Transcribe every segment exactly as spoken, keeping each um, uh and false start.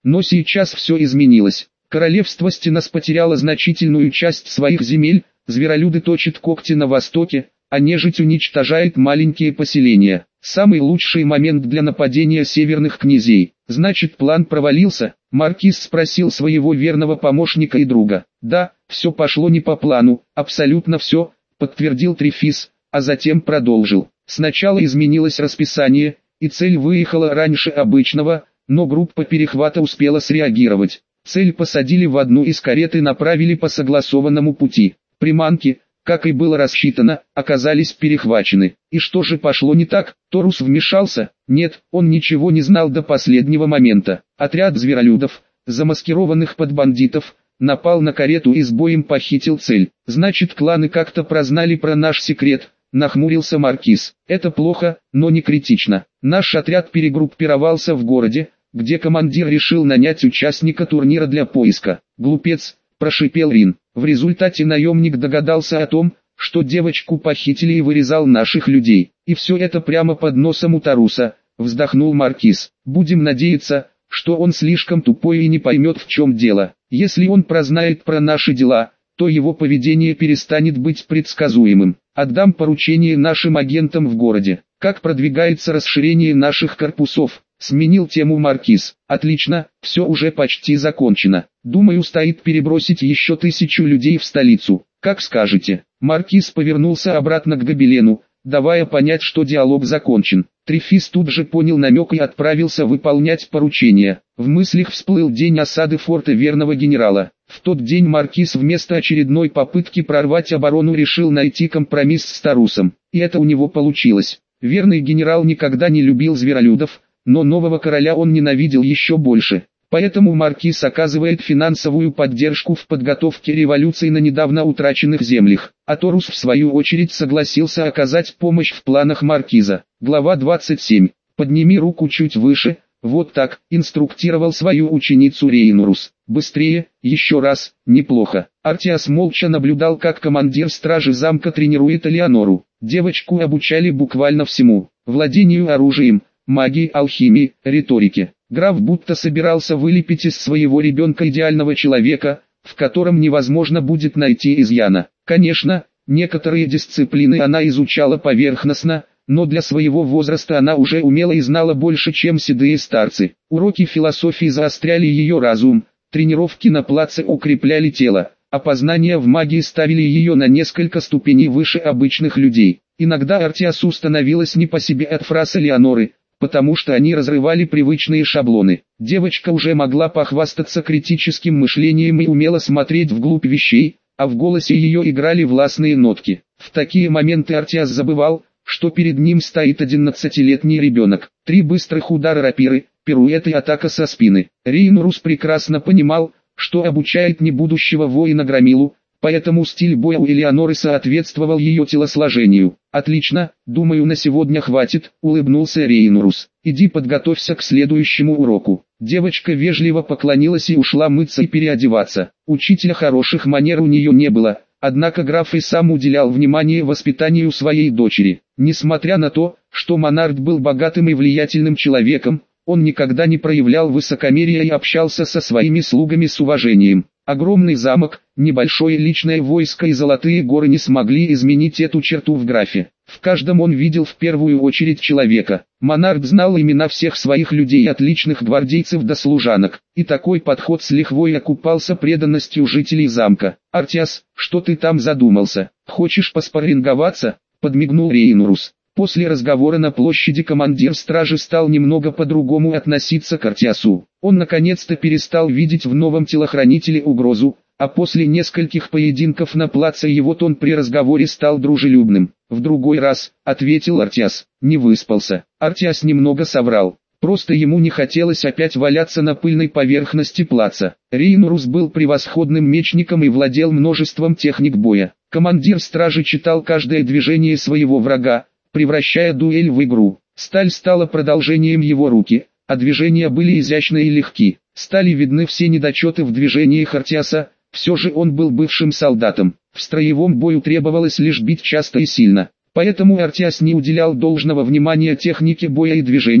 Но сейчас все изменилось. Королевство Стенос потеряло значительную часть своих земель, зверолюды точат когти на востоке, а нежить уничтожает маленькие поселения. Самый лучший момент для нападения северных князей. Значит, план провалился? Маркиз спросил своего верного помощника и друга. Да, все пошло не по плану, абсолютно все, подтвердил Трефис, а затем продолжил. Сначала изменилось расписание, и цель выехала раньше обычного, но группа перехвата успела среагировать. Цель посадили в одну из карет и направили по согласованному пути. Приманки, как и было рассчитано, оказались перехвачены. И что же пошло не так? Торус вмешался? Нет, он ничего не знал до последнего момента. Отряд зверолюдов, замаскированных под бандитов, напал на карету и с боем похитил цель. Значит, кланы как-то прознали про наш секрет, нахмурился Маркиз. Это плохо, но не критично. Наш отряд перегруппировался в городе, где командир решил нанять участника турнира для поиска. Глупец, прошипел Рин. В результате наемник догадался о том, что девочку похитили и вырезал наших людей. И все это прямо под носом у Таруса, вздохнул Маркиз. Будем надеяться, что он слишком тупой и не поймет, в чем дело. Если он прознает про наши дела, то его поведение перестанет быть предсказуемым. Отдам поручение нашим агентам в городе. Как продвигается расширение наших корпусов? Сменил тему Маркиз. Отлично, все уже почти закончено. Думаю, стоит перебросить еще тысячу людей в столицу. Как скажете. Маркиз повернулся обратно к Гобелену, давая понять, что диалог закончен. Трефис тут же понял намек и отправился выполнять поручение. В мыслях всплыл день осады форта верного генерала. В тот день Маркиз вместо очередной попытки прорвать оборону решил найти компромисс с Тарусом. И это у него получилось. Верный генерал никогда не любил зверолюдов, но нового короля он ненавидел еще больше. Поэтому Маркиз оказывает финансовую поддержку в подготовке революции на недавно утраченных землях. А Торус в свою очередь согласился оказать помощь в планах Маркиза. Глава двадцать семь. Подними руку чуть выше, вот так, инструктировал свою ученицу Рейнурус. Быстрее, еще раз, неплохо. Артиас молча наблюдал, как командир стражи замка тренирует Элеонору. Девочку обучали буквально всему: владению оружием, магии, алхимии, риторике. Граф будто собирался вылепить из своего ребенка идеального человека, в котором невозможно будет найти изъяна. Конечно, некоторые дисциплины она изучала поверхностно, но для своего возраста она уже умела и знала больше, чем седые старцы. Уроки философии заостряли ее разум, тренировки на плаце укрепляли тело, а познания в магии ставили ее на несколько ступеней выше обычных людей. Иногда Артиасу становилось не по себе от фраз Элеоноры, потому что они разрывали привычные шаблоны. Девочка уже могла похвастаться критическим мышлением и умела смотреть вглубь вещей, а в голосе ее играли властные нотки. В такие моменты Артиас забывал, что перед ним стоит одиннадцатилетний ребенок. Три быстрых удара рапиры, пируэт и атака со спины. Рейнурус прекрасно понимал, что обучает не будущего воина Громилу, поэтому стиль боя у Элеоноры соответствовал ее телосложению. «Отлично, думаю, на сегодня хватит», — улыбнулся Рейнурус. «Иди подготовься к следующему уроку». Девочка вежливо поклонилась и ушла мыться и переодеваться. Учителя хороших манер у нее не было, однако граф и сам уделял внимание воспитанию своей дочери. Несмотря на то, что Монард был богатым и влиятельным человеком, он никогда не проявлял высокомерия и общался со своими слугами с уважением. Огромный замок, небольшое личное войско и золотые горы не смогли изменить эту черту в графе. В каждом он видел в первую очередь человека. Монарх знал имена всех своих людей, от личных гвардейцев до служанок, и такой подход с лихвой окупался преданностью жителей замка. «Артиас, что ты там задумался? Хочешь поспарринговаться?» — подмигнул Рейнурус. После разговора на площади командир стражи стал немного по-другому относиться к Артиасу. Он наконец-то перестал видеть в новом телохранителе угрозу, а после нескольких поединков на плаце его тон при разговоре стал дружелюбным. «В другой раз», — ответил Артиас, — «не выспался». Артиас немного соврал. Просто ему не хотелось опять валяться на пыльной поверхности плаца. Рейнурус был превосходным мечником и владел множеством техник боя. Командир стражи читал каждое движение своего врага, превращая дуэль в игру. Сталь стала продолжением его руки, а движения были изящны и легки. Стали видны все недочеты в движениях Артиаса, все же он был бывшим солдатом. В строевом бою требовалось лишь бить часто и сильно. Поэтому Артиас не уделял должного внимания технике боя и движениям,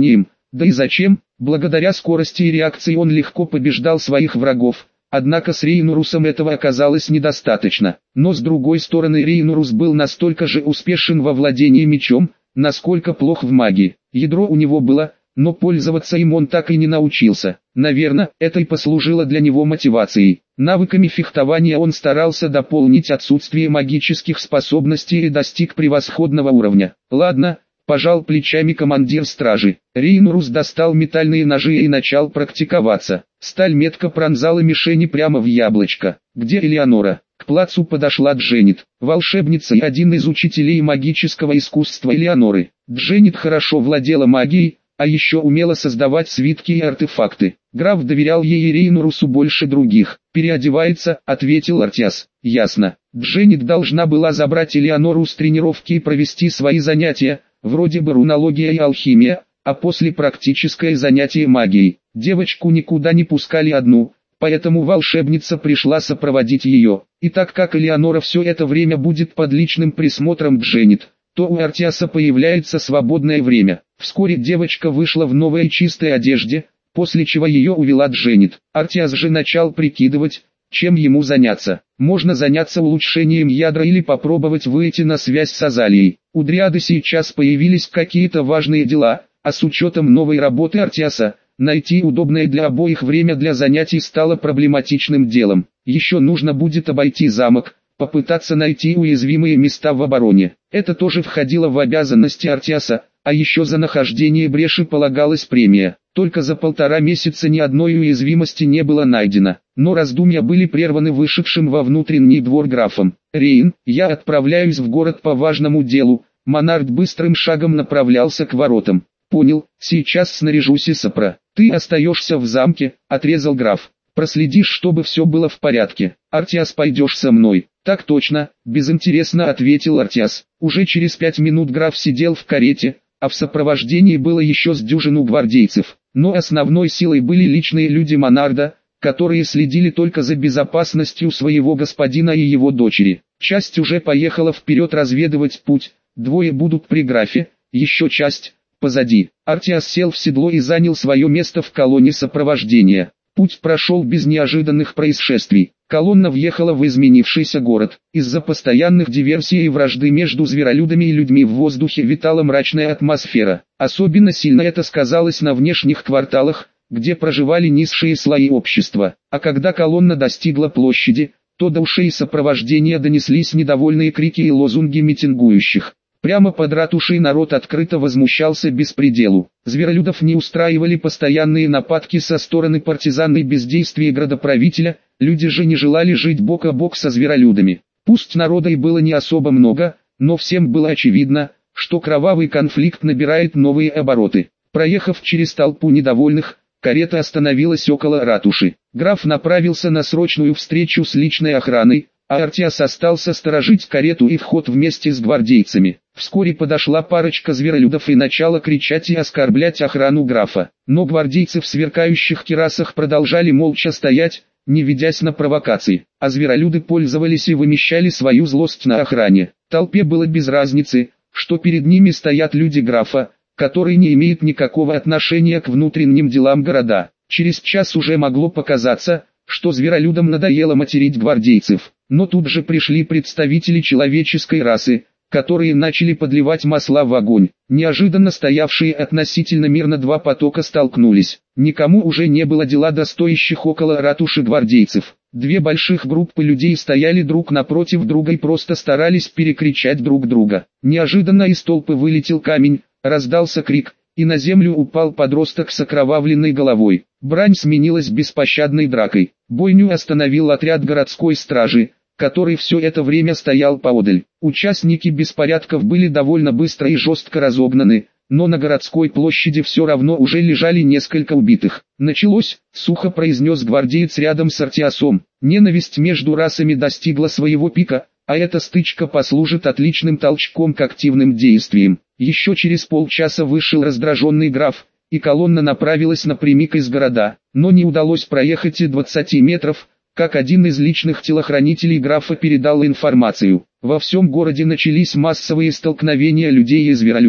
Да и зачем? Благодаря скорости и реакции он легко побеждал своих врагов. Однако с Рейнурусом этого оказалось недостаточно. Но с другой стороны Рейнурус был настолько же успешен во владении мечом, насколько плох в магии. Ядро у него было, но пользоваться им он так и не научился. Наверное, это и послужило для него мотивацией. Навыками фехтования он старался дополнить отсутствие магических способностей и достиг превосходного уровня. Ладно, пожал плечами командир стражи. Рейнурус достал метательные ножи и начал практиковаться. Сталь метко пронзала мишени прямо в яблочко. Где Элеонора? К плацу подошла Дженнет, волшебница и один из учителей магического искусства Элеоноры. Дженнет хорошо владела магией, а еще умела создавать свитки и артефакты. Граф доверял ей и Рейнурусу больше других. «Переодевается», — ответил Артиас. «Ясно. Дженнет должна была забрать Элеонору с тренировки и провести свои занятия, вроде бы рунология и алхимия, а после практическое занятие магией. Девочку никуда не пускали одну, поэтому волшебница пришла сопроводить ее. И так как Элеонора все это время будет под личным присмотром Дженнет, то у Артиаса появляется свободное время. Вскоре девочка вышла в новой чистой одежде, после чего ее увела Дженнет. Артиас же начал прикидывать, чем ему заняться. Можно заняться улучшением ядра или попробовать выйти на связь с Азалией. У Дриады сейчас появились какие-то важные дела, а с учетом новой работы Артиаса, найти удобное для обоих время для занятий стало проблематичным делом. Еще нужно будет обойти замок, попытаться найти уязвимые места в обороне. Это тоже входило в обязанности Артиаса, а еще за нахождение бреши полагалась премия. Только за полтора месяца ни одной уязвимости не было найдено. Но раздумья были прерваны вышедшим во внутренний двор графом. «Рейн, я отправляюсь в город по важному делу». Монард быстрым шагом направлялся к воротам. «Понял, сейчас снаряжусь и сопра. Ты остаешься в замке», — отрезал граф. «Проследишь, чтобы все было в порядке. Артиас, пойдешь со мной». «Так точно», — безинтересно ответил Артиас. Уже через пять минут граф сидел в карете, а в сопровождении было еще с дюжину гвардейцев. Но основной силой были личные люди Монарда, которые следили только за безопасностью своего господина и его дочери. Часть уже поехала вперед разведывать путь, двое будут при графе, еще часть позади. Артиас сел в седло и занял свое место в колонне сопровождения. Путь прошел без неожиданных происшествий. Колонна въехала в изменившийся город. Из-за постоянных диверсий и вражды между зверолюдами и людьми в воздухе витала мрачная атмосфера. Особенно сильно это сказалось на внешних кварталах, где проживали низшие слои общества. А когда колонна достигла площади, то до ушей сопровождения донеслись недовольные крики и лозунги митингующих. Прямо под ратушей народ открыто возмущался беспределу. Зверолюдов не устраивали постоянные нападки со стороны партизан и бездействие градоправителя, люди же не желали жить бок о бок со зверолюдами. Пусть народа и было не особо много, но всем было очевидно, что кровавый конфликт набирает новые обороты. Проехав через толпу недовольных, карета остановилась около ратуши. Граф направился на срочную встречу с личной охраной, а Артиас остался сторожить карету и вход вместе с гвардейцами. Вскоре подошла парочка зверолюдов и начала кричать и оскорблять охрану графа. Но гвардейцы в сверкающих кирасах продолжали молча стоять, не ведясь на провокации. А зверолюды пользовались и вымещали свою злость на охране. Толпе было без разницы, что перед ними стоят люди графа, которые не имеют никакого отношения к внутренним делам города. Через час уже могло показаться, что зверолюдам надоело материть гвардейцев. Но тут же пришли представители человеческой расы, которые начали подливать масла в огонь. Неожиданно стоявшие относительно мирно два потока столкнулись. Никому уже не было дела до стоящих около ратуши гвардейцев. Две больших группы людей стояли друг напротив друга и просто старались перекричать друг друга. Неожиданно из толпы вылетел камень, раздался крик, и на землю упал подросток с окровавленной головой. Брань сменилась беспощадной дракой. Бойню остановил отряд городской стражи, который все это время стоял поодаль. Участники беспорядков были довольно быстро и жестко разогнаны, но на городской площади все равно уже лежали несколько убитых. «Началось», — сухо произнес гвардеец рядом с Артиасом. «Ненависть между расами достигла своего пика, а эта стычка послужит отличным толчком к активным действиям». Еще через полчаса вышел раздраженный граф, и колонна направилась напрямик из города, но не удалось проехать и двадцати метров, как один из личных телохранителей графа передал информацию. Во всем городе начались массовые столкновения людей и зверолюдов.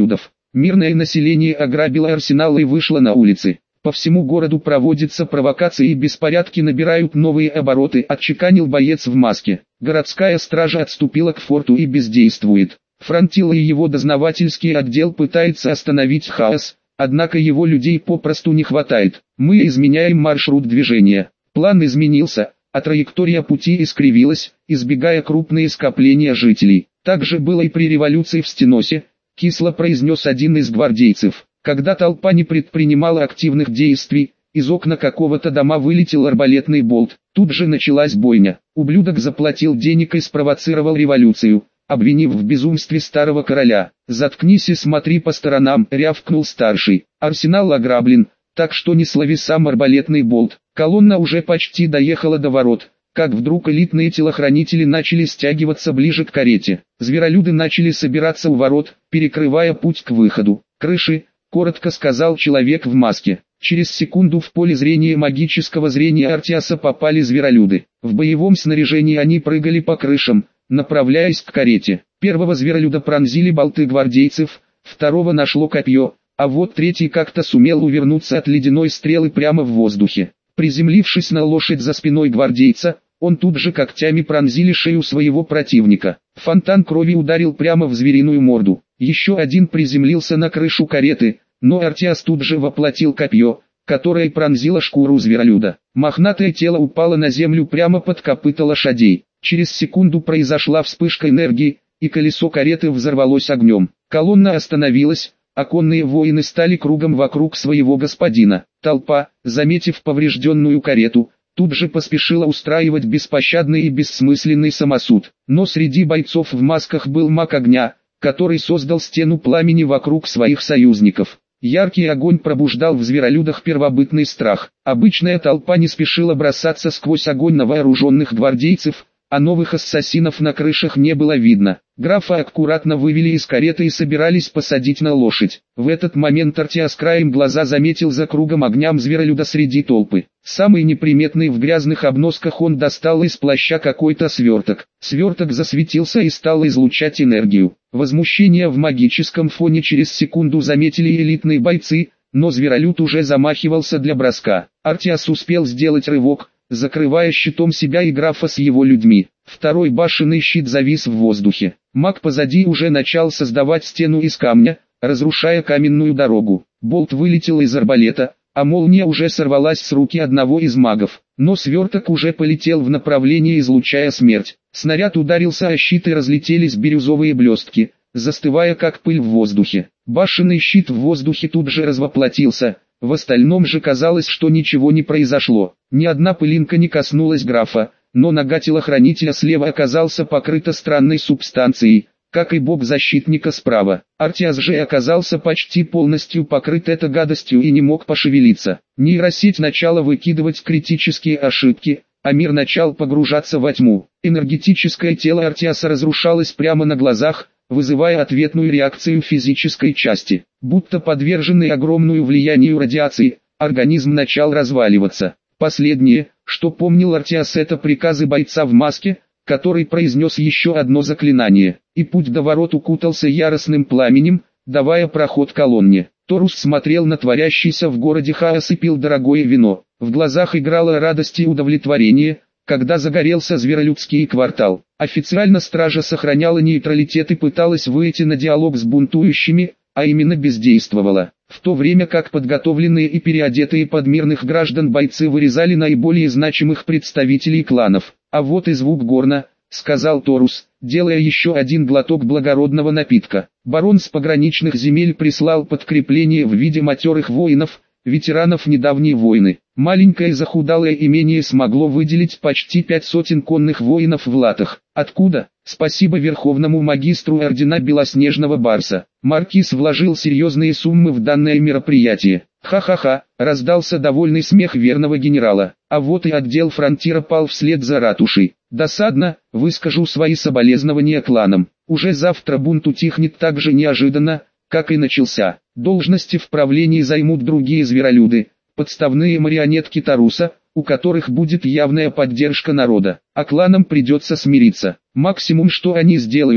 Мирное население ограбило арсенал и вышло на улицы. По всему городу проводятся провокации и беспорядки набирают новые обороты, отчеканил боец в маске. Городская стража отступила к форту и бездействует. Фронтило и его дознавательский отдел пытается остановить хаос, однако его людей попросту не хватает. Мы изменяем маршрут движения. План изменился, а траектория пути искривилась, избегая крупные скопления жителей. Так же было и при революции в Стеносе, кисло произнес один из гвардейцев. Когда толпа не предпринимала активных действий, из окна какого-то дома вылетел арбалетный болт. Тут же началась бойня. Ублюдок заплатил денег и спровоцировал революцию, обвинив в безумстве старого короля. «Заткнись и смотри по сторонам», — рявкнул старший. «Арсенал ограблен, так что не слави сам арбалетный болт». Колонна уже почти доехала до ворот, как вдруг элитные телохранители начали стягиваться ближе к карете. Зверолюды начали собираться у ворот, перекрывая путь к выходу. «Крыши», — коротко сказал человек в маске. Через секунду в поле зрения магического зрения Артиаса попали зверолюды. В боевом снаряжении они прыгали по крышам, направляясь к карете. Первого зверолюда пронзили болты гвардейцев, второго нашло копье, а вот третий как-то сумел увернуться от ледяной стрелы прямо в воздухе. Приземлившись на лошадь за спиной гвардейца, он тут же когтями пронзили шею своего противника. Фонтан крови ударил прямо в звериную морду. Еще один приземлился на крышу кареты, но Артиас тут же воплотил копье, которое пронзило шкуру зверолюда. Мохнатое тело упало на землю прямо под копыта лошадей. Через секунду произошла вспышка энергии, и колесо кареты взорвалось огнем. Колонна остановилась, а конные воины стали кругом вокруг своего господина. Толпа, заметив поврежденную карету, тут же поспешила устраивать беспощадный и бессмысленный самосуд. Но среди бойцов в масках был маг огня, который создал стену пламени вокруг своих союзников. Яркий огонь пробуждал в зверолюдах первобытный страх. Обычная толпа не спешила бросаться сквозь огонь на вооруженных гвардейцев, а новых ассасинов на крышах не было видно. Графа аккуратно вывели из кареты и собирались посадить на лошадь. В этот момент Артиас краем глаза заметил за кругом огням зверолюда среди толпы. Самый неприметный в грязных обносках он достал из плаща какой-то сверток. Сверток засветился и стал излучать энергию. Возмущение в магическом фоне через секунду заметили элитные бойцы, но зверолюд уже замахивался для броска. Артиас успел сделать рывок, закрывая щитом себя и графа с его людьми. Второй башенный щит завис в воздухе. Маг позади уже начал создавать стену из камня, разрушая каменную дорогу. Болт вылетел из арбалета, а молния уже сорвалась с руки одного из магов. Но сверток уже полетел в направлении, излучая смерть. Снаряд ударился о щит и разлетелись бирюзовые блестки, застывая как пыль в воздухе. Башенный щит в воздухе тут же развоплотился. В остальном же казалось, что ничего не произошло. Ни одна пылинка не коснулась графа, но нога телохранителя слева оказался покрыта странной субстанцией, как и бок защитника справа. Артиас же оказался почти полностью покрыт этой гадостью и не мог пошевелиться. Нейросеть начала выкидывать критические ошибки, а мир начал погружаться во тьму. Энергетическое тело Артиаса разрушалось прямо на глазах, вызывая ответную реакцию физической части. Будто подверженный огромному влиянию радиации, организм начал разваливаться. Последнее, что помнил Артиас, это приказы бойца в маске, который произнес еще одно заклинание, и путь до ворот укутался яростным пламенем, давая проход колонне. Торус смотрел на творящийся в городе хаос и пил дорогое вино. В глазах играла радость и удовлетворение, когда загорелся зверолюдский квартал. Официально стража сохраняла нейтралитет и пыталась выйти на диалог с бунтующими, а именно бездействовала. В то время как подготовленные и переодетые под мирных граждан бойцы вырезали наиболее значимых представителей кланов. «А вот и звук горна», — сказал Торус, делая еще один глоток благородного напитка. Барон с пограничных земель прислал подкрепление в виде матерых воинов, ветеранов недавней войны. Маленькое захудалое имение смогло выделить почти пять сотен конных воинов в латах. Откуда? Спасибо верховному магистру ордена Белоснежного Барса. Маркиз вложил серьезные суммы в данное мероприятие. Ха-ха-ха, раздался довольный смех верного генерала. А вот и отдел фронтира пал вслед за ратушей. Досадно, выскажу свои соболезнования кланам. Уже завтра бунт утихнет так же неожиданно, как и начался. Должности в правлении займут другие зверолюды, подставные марионетки Торуса, у которых будет явная поддержка народа. А кланам придется смириться. Максимум, что они сделают,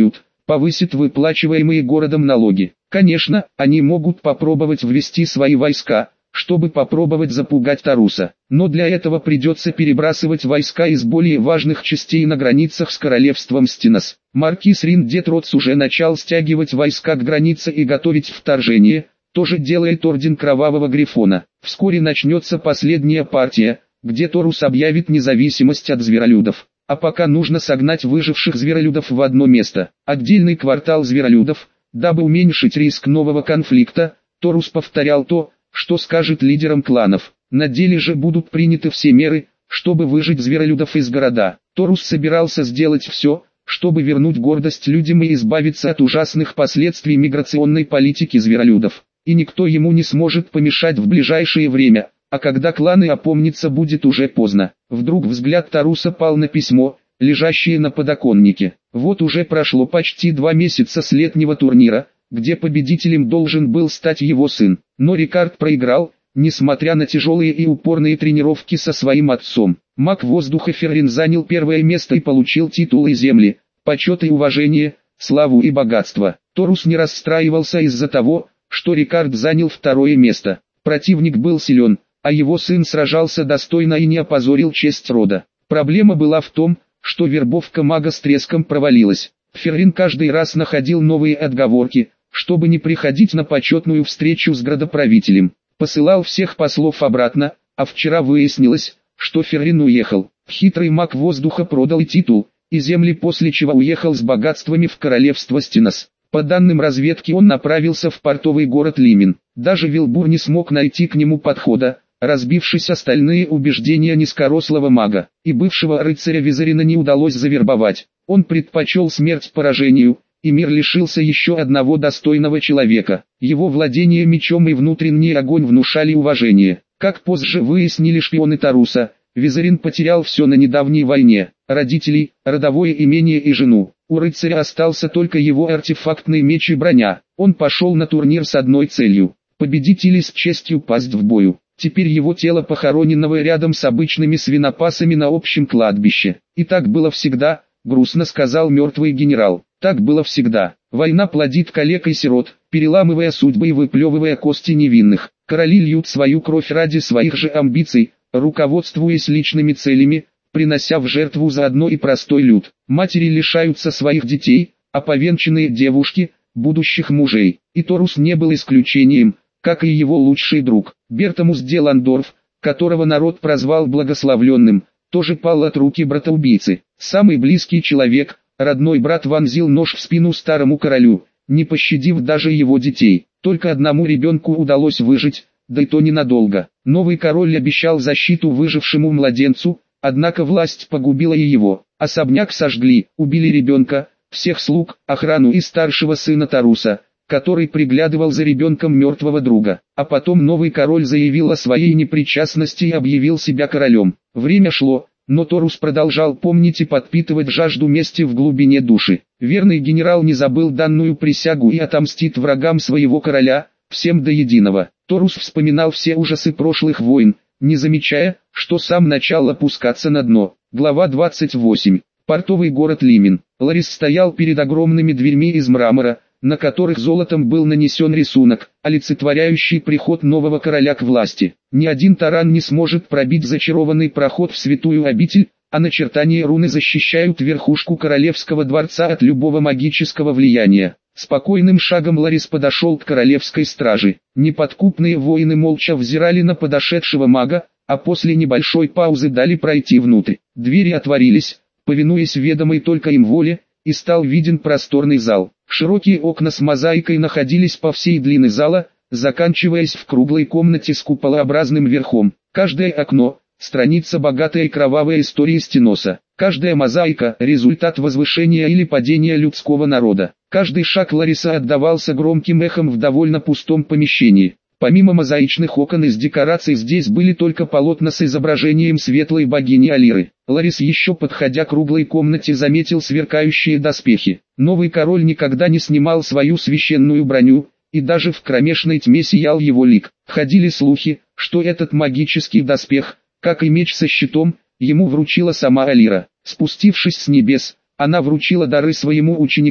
повысит выплачиваемые городом налоги. Конечно, они могут попробовать ввести свои войска, чтобы попробовать запугать Таруса. Но для этого придется перебрасывать войска из более важных частей на границах с королевством Стинос. Маркиз Риндетротс уже начал стягивать войска к границе и готовить вторжение, тоже делает Орден Кровавого Грифона. Вскоре начнется последняя партия, где Торус объявит независимость от зверолюдов. А пока нужно согнать выживших зверолюдов в одно место. Отдельный квартал зверолюдов, дабы уменьшить риск нового конфликта, Торус повторял то, что скажет лидерам кланов. На деле же будут приняты все меры, чтобы выжить зверолюдов из города. Торус собирался сделать все, чтобы вернуть гордость людям и избавиться от ужасных последствий миграционной политики зверолюдов. И никто ему не сможет помешать в ближайшее время, а когда кланы опомнятся, будет уже поздно. Вдруг взгляд Таруса пал на письмо, лежащее на подоконнике. Вот уже прошло почти два месяца с летнего турнира, где победителем должен был стать его сын. Но Рикард проиграл, несмотря на тяжелые и упорные тренировки со своим отцом. Маг воздуха Феррин занял первое место и получил титулы земли, почет и уважение, славу и богатство. Торус не расстраивался из-за того, что Рикард занял второе место. Противник был силен, а его сын сражался достойно и не опозорил честь рода. Проблема была в том, что вербовка мага с треском провалилась. Феррин каждый раз находил новые отговорки, чтобы не приходить на почетную встречу с градоправителем. Посылал всех послов обратно, а вчера выяснилось, что Феррин уехал. Хитрый маг воздуха продал и титул, и земли, после чего уехал с богатствами в королевство Стинос. По данным разведки, он направился в портовый город Лимин. Даже Вилбур не смог найти к нему подхода, разбившись остальные убеждения низкорослого мага. И бывшего рыцаря Визарина не удалось завербовать. Он предпочел смерть поражению, и мир лишился еще одного достойного человека. Его владение мечом и внутренний огонь внушали уважение. Как позже выяснили шпионы Таруса, Визарин потерял все на недавней войне: родителей, родовое имение и жену. У рыцаря остался только его артефактный меч и броня. Он пошел на турнир с одной целью – победить или с честью пасть в бою. Теперь его тело похороненного рядом с обычными свинопасами на общем кладбище. И так было всегда, грустно сказал мертвый генерал. Так было всегда. Война плодит калек и сирот, переламывая судьбы и выплевывая кости невинных. Короли льют свою кровь ради своих же амбиций, руководствуясь личными целями, принося в жертву заодно и простой люд. Матери лишаются своих детей, а повенчанные девушки – будущих мужей. И Торус не был исключением, как и его лучший друг. Бертамус де Ландорф, которого народ прозвал благословленным, тоже пал от руки брата-убийцы. Самый близкий человек, родной брат, вонзил нож в спину старому королю, не пощадив даже его детей. Только одному ребенку удалось выжить, да и то ненадолго. Новый король обещал защиту выжившему младенцу, однако власть погубила и его. Особняк сожгли, убили ребенка, всех слуг, охрану и старшего сына Таруса, который приглядывал за ребенком мертвого друга. А потом новый король заявил о своей непричастности и объявил себя королем. Время шло, но Торус продолжал помнить и подпитывать жажду мести в глубине души. Верный генерал не забыл данную присягу и отомстит врагам своего короля, всем до единого. Торус вспоминал все ужасы прошлых войн, не замечая, что сам начал опускаться на дно. Глава двадцать восемь. Портовый город Лимин. Ларис стоял перед огромными дверьми из мрамора, на которых золотом был нанесен рисунок, олицетворяющий приход нового короля к власти. Ни один таран не сможет пробить зачарованный проход в святую обитель, а начертания руны защищают верхушку королевского дворца от любого магического влияния. Спокойным шагом Ларис подошел к королевской страже. Неподкупные воины молча взирали на подошедшего мага, а после небольшой паузы дали пройти внутрь. Двери отворились, повинуясь ведомой только им воле, и стал виден просторный зал. Широкие окна с мозаикой находились по всей длине зала, заканчиваясь в круглой комнате с куполообразным верхом. Каждое окно – страница богатой кровавой истории Стиноса. Каждая мозаика – результат возвышения или падения людского народа. Каждый шаг Лариса отдавался громким эхом в довольно пустом помещении. Помимо мозаичных окон из декораций здесь были только полотна с изображением светлой богини Алиры. Ларис, еще подходя к круглой комнате, заметил сверкающие доспехи. Новый король никогда не снимал свою священную броню, и даже в кромешной тьме сиял его лик. Ходили слухи, что этот магический доспех, как и меч со щитом, ему вручила сама Алира. Спустившись с небес, она вручила дары своему ученику,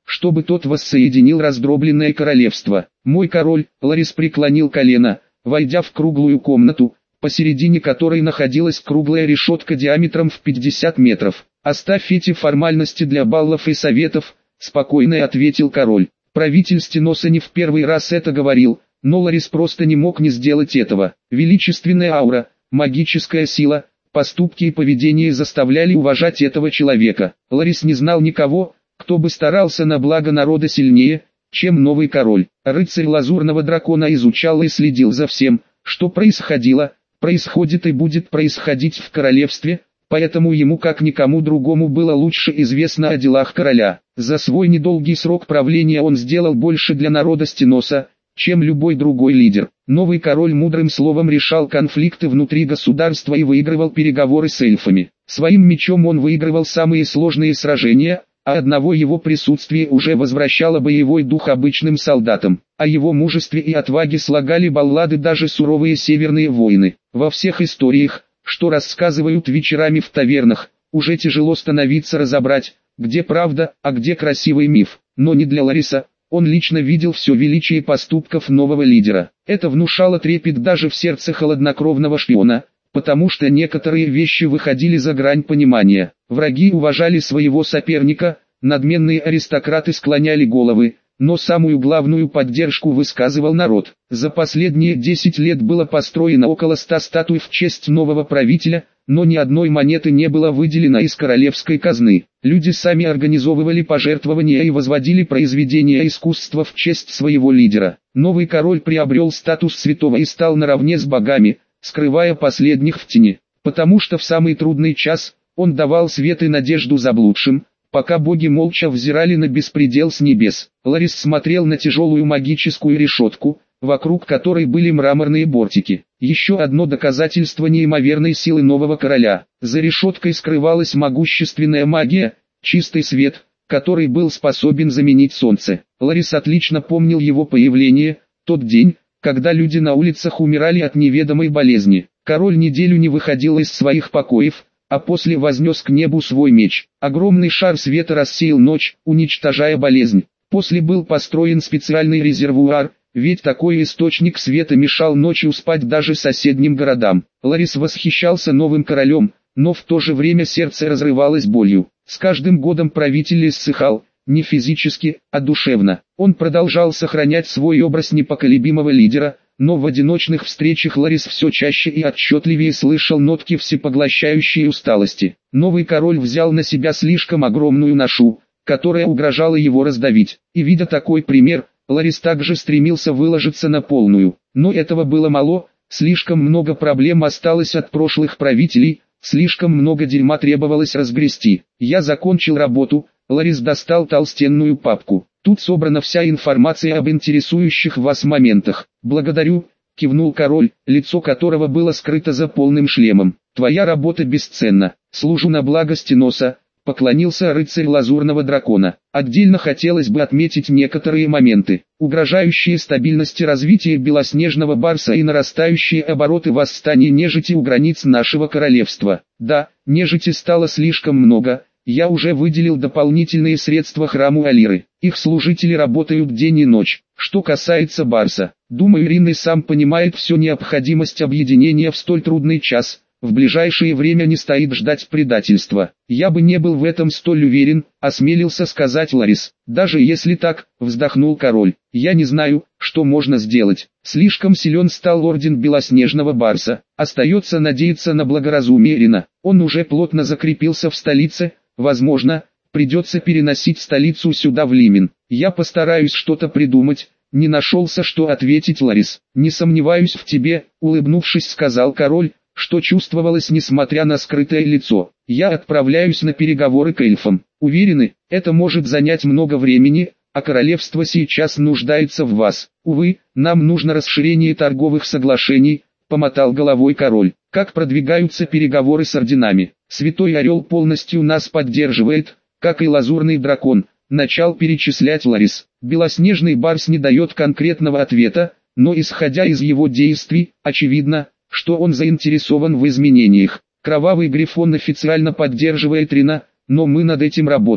чтобы тот воссоединил раздробленное королевство. Мой король, Ларис преклонил колено, войдя в круглую комнату, посередине которой находилась круглая решетка диаметром в пятьдесят метров. «Оставь эти формальности для баллов и советов», — спокойно ответил король. Правитель Стеноса не в первый раз это говорил, но Ларис просто не мог не сделать этого. Величественная аура, магическая сила, поступки и поведение заставляли уважать этого человека. Ларис не знал никого, кто бы старался на благо народа сильнее, чем новый король. Рыцарь Лазурного Дракона изучал и следил за всем, что происходило, происходит и будет происходить в королевстве, поэтому ему как никому другому было лучше известно о делах короля. За свой недолгий срок правления он сделал больше для народа Стеноса, чем любой другой лидер. Новый король мудрым словом решал конфликты внутри государства и выигрывал переговоры с эльфами. Своим мечом он выигрывал самые сложные сражения, а одного его присутствия уже возвращало боевой дух обычным солдатам. О его мужестве и отваге слагали баллады даже суровые северные воины. Во всех историях, что рассказывают вечерами в тавернах, уже тяжело становиться разобрать, где правда, а где красивый миф. Но не для Лариса. Он лично видел все величие поступков нового лидера. Это внушало трепет даже в сердце холоднокровного шпиона, потому что некоторые вещи выходили за грань понимания. Враги уважали своего соперника, надменные аристократы склоняли головы, но самую главную поддержку высказывал народ. За последние десять лет было построено около ста статуй в честь нового правителя, но ни одной монеты не было выделено из королевской казны. Люди сами организовывали пожертвования и возводили произведения искусства в честь своего лидера. Новый король приобрел статус святого и стал наравне с богами, скрывая последних в тени, потому что в самый трудный час он давал свет и надежду заблудшим, пока боги молча взирали на беспредел с небес. Ларис смотрел на тяжелую магическую решетку, вокруг которой были мраморные бортики. Еще одно доказательство неимоверной силы нового короля. За решеткой скрывалась могущественная магия, чистый свет, который был способен заменить солнце. Ларис отлично помнил его появление, тот день, когда люди на улицах умирали от неведомой болезни. Король неделю не выходил из своих покоев, а после вознес к небу свой меч. Огромный шар света рассеял ночь, уничтожая болезнь. После был построен специальный резервуар, ведь такой источник света мешал ночью спать даже соседним городам. Ларис восхищался новым королем, но в то же время сердце разрывалось болью. С каждым годом правитель иссыхал, не физически, а душевно. Он продолжал сохранять свой образ непоколебимого лидера, но в одиночных встречах Ларис все чаще и отчетливее слышал нотки всепоглощающей усталости. Новый король взял на себя слишком огромную ношу, которая угрожала его раздавить. И видя такой пример, Ларис также стремился выложиться на полную. Но этого было мало, слишком много проблем осталось от прошлых правителей, слишком много дерьма требовалось разгрести. Я закончил работу. Ларис достал толстенную папку. Тут собрана вся информация об интересующих вас моментах. Благодарю, кивнул король, лицо которого было скрыто за полным шлемом. Твоя работа бесценна. Служу на благо Стеноса, поклонился рыцарь Лазурного Дракона. Отдельно хотелось бы отметить некоторые моменты. Угрожающие стабильности развития белоснежного барса и нарастающие обороты восстания нежити у границ нашего королевства. Да, нежити стало слишком много. Я уже выделил дополнительные средства храму Алиры. Их служители работают день и ночь. Что касается Барса, думаю, Ирина сам понимает всю необходимость объединения в столь трудный час. В ближайшее время не стоит ждать предательства. Я бы не был в этом столь уверен, осмелился сказать Ларис. Даже если так, вздохнул король, я не знаю, что можно сделать. Слишком силен стал орден Белоснежного Барса. Остается надеяться на благоразумие Ирина. Он уже плотно закрепился в столице. Возможно, придется переносить столицу сюда в Лимен. Я постараюсь что-то придумать. Не нашелся, что ответить Ларис. Не сомневаюсь в тебе, улыбнувшись, сказал король, что чувствовалось несмотря на скрытое лицо. Я отправляюсь на переговоры к эльфам. Уверены, это может занять много времени, а королевство сейчас нуждается в вас. Увы, нам нужно расширение торговых соглашений, помотал головой король. Как продвигаются переговоры с орденами? Святой Орел полностью нас поддерживает, как и Лазурный Дракон, начал перечислять Ларис. Белоснежный Барс не дает конкретного ответа, но исходя из его действий, очевидно, что он заинтересован в изменениях. Кровавый Грифон официально поддерживает Рина, но мы над этим работаем.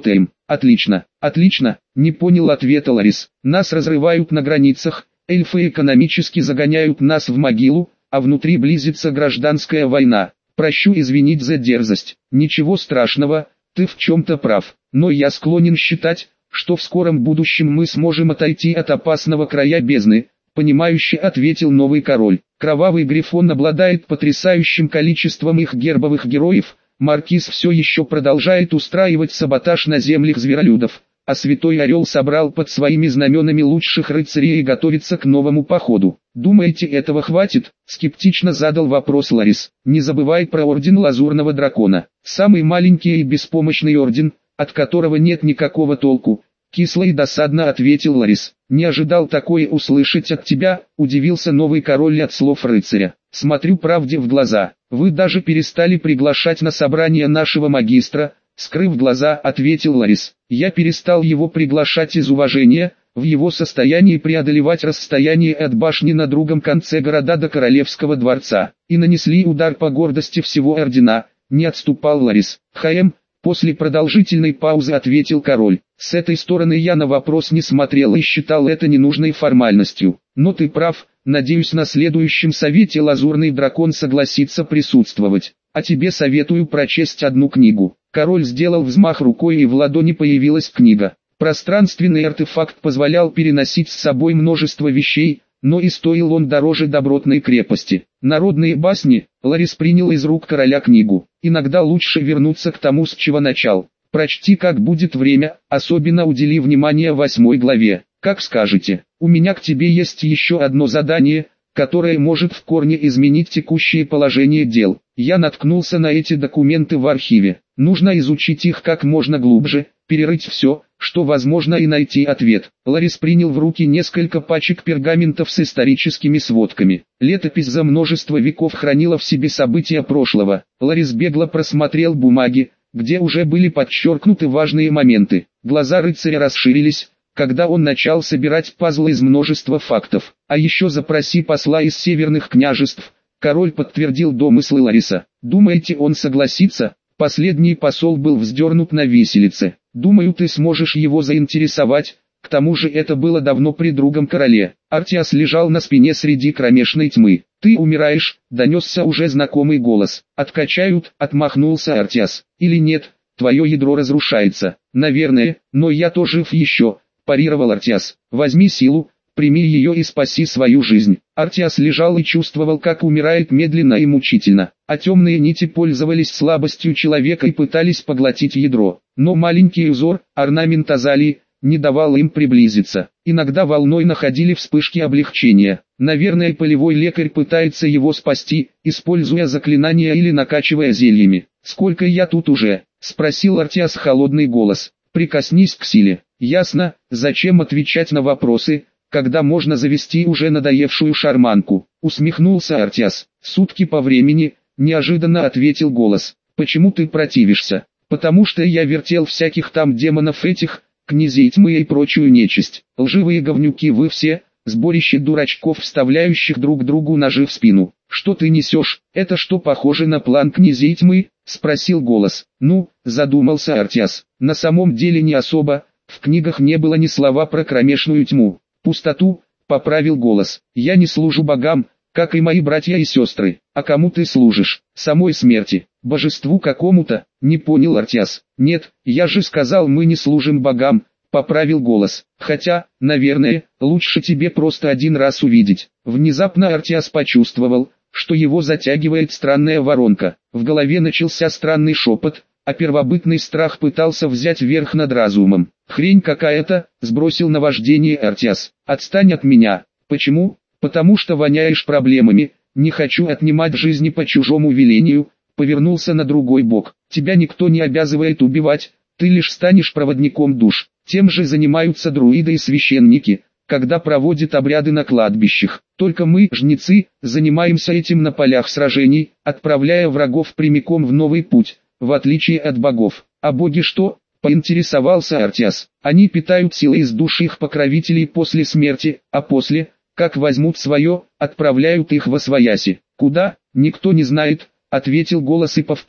Отлично, отлично, не понял ответа Ларис. Нас разрывают на границах, эльфы экономически загоняют нас в могилу, а внутри близится гражданская война. Прощу извинить за дерзость. Ничего страшного, ты в чем-то прав. Но я склонен считать, что в скором будущем мы сможем отойти от опасного края бездны, понимающе ответил новый король. Кровавый Грифон обладает потрясающим количеством их гербовых героев. Маркиз все еще продолжает устраивать саботаж на землях зверолюдов, а Святой Орел собрал под своими знаменами лучших рыцарей и готовится к новому походу. Думаете, этого хватит? Скептично задал вопрос Ларис. Не забывай про Орден Лазурного Дракона. Самый маленький и беспомощный орден, от которого нет никакого толку. Кисло и досадно ответил Ларис. Не ожидал такое услышать от тебя, удивился новый король от слов рыцаря. Смотрю правде в глаза. Вы даже перестали приглашать на собрание нашего магистра, скрыв глаза, ответил Ларис. Я перестал его приглашать из уважения, в его состоянии преодолевать расстояние от башни на другом конце города до королевского дворца, и нанесли удар по гордости всего ордена, не отступал Ларис. Хаем, после продолжительной паузы ответил король. С этой стороны я на вопрос не смотрел и считал это ненужной формальностью. Но ты прав, надеюсь, на следующем совете Лазурный Дракон согласится присутствовать. А тебе советую прочесть одну книгу. Король сделал взмах рукой, и в ладони появилась книга. Пространственный артефакт позволял переносить с собой множество вещей, но и стоил он дороже добротной крепости. Народные басни. Ларис принял из рук короля книгу. Иногда лучше вернуться к тому, с чего начал. Прочти, как будет время, особенно удели внимание восьмой главе. Как скажете. У меня к тебе есть еще одно задание, которое может в корне изменить текущее положение дел. Я наткнулся на эти документы в архиве. Нужно изучить их как можно глубже, перерыть все, что возможно, и найти ответ. Ларис принял в руки несколько пачек пергаментов с историческими сводками. Летопись за множество веков хранила в себе события прошлого. Ларис бегло просмотрел бумаги, где уже были подчеркнуты важные моменты. Глаза рыцаря расширились, когда он начал собирать пазл из множества фактов. А еще запроси посла из северных княжеств. Король подтвердил домыслы Лариса. Думаете, он согласится? Последний посол был вздернут на виселице. Думаю, ты сможешь его заинтересовать. К тому же это было давно при другом короле. Артиас лежал на спине среди кромешной тьмы. «Ты умираешь», — донесся уже знакомый голос. «Откачают», — отмахнулся Артиас. «Или нет, твое ядро разрушается». «Наверное, но я то жив еще», — парировал Артиас. «Возьми силу, прими ее и спаси свою жизнь». Артиас лежал и чувствовал, как умирает медленно и мучительно. А темные нити пользовались слабостью человека и пытались поглотить ядро. Но маленький узор, орнамент азалии, не давал им приблизиться. Иногда волной находили вспышки облегчения. Наверное, полевой лекарь пытается его спасти, используя заклинания или накачивая зельями. «Сколько я тут уже?» — спросил Артиас холодный голос. «Прикоснись к силе». «Ясно, зачем отвечать на вопросы, когда можно завести уже надоевшую шарманку?» — усмехнулся Артиас. «Сутки по времени», — неожиданно ответил голос. «Почему ты противишься?» «Потому что я вертел всяких там демонов этих, князей тьмы и прочую нечисть. Лживые говнюки вы все, сборище дурачков, вставляющих друг другу ножи в спину. Что ты несешь? Это что, похоже на план князей тьмы?» — спросил голос. «Ну», — задумался Артиас, — «на самом деле не особо, в книгах не было ни слова про кромешную тьму. Пустоту», — поправил голос. «Я не служу богам, как и мои братья и сестры. А кому ты служишь? Самой смерти? Божеству какому-то?» — не понял Артиас. «Нет, я же сказал, мы не служим богам», — поправил голос. «Хотя, наверное, лучше тебе просто один раз увидеть». Внезапно Артиас почувствовал, что его затягивает странная воронка. В голове начался странный шепот, а первобытный страх пытался взять верх над разумом. «Хрень какая-то», — сбросил наваждение Артиас. «Отстань от меня». «Почему?» «Потому что воняешь проблемами, не хочу отнимать жизни по чужому велению», — повернулся на другой бок. «Тебя никто не обязывает убивать, ты лишь станешь проводником душ. Тем же занимаются друиды и священники, когда проводят обряды на кладбищах. Только мы, жнецы, занимаемся этим на полях сражений, отправляя врагов прямиком в новый путь, в отличие от богов». «А боги что?» — поинтересовался Артиас. «Они питают силы из душ их покровителей после смерти, а после, как возьмут свое, отправляют их восвояси. Куда, никто не знает», — ответил голос и повторил.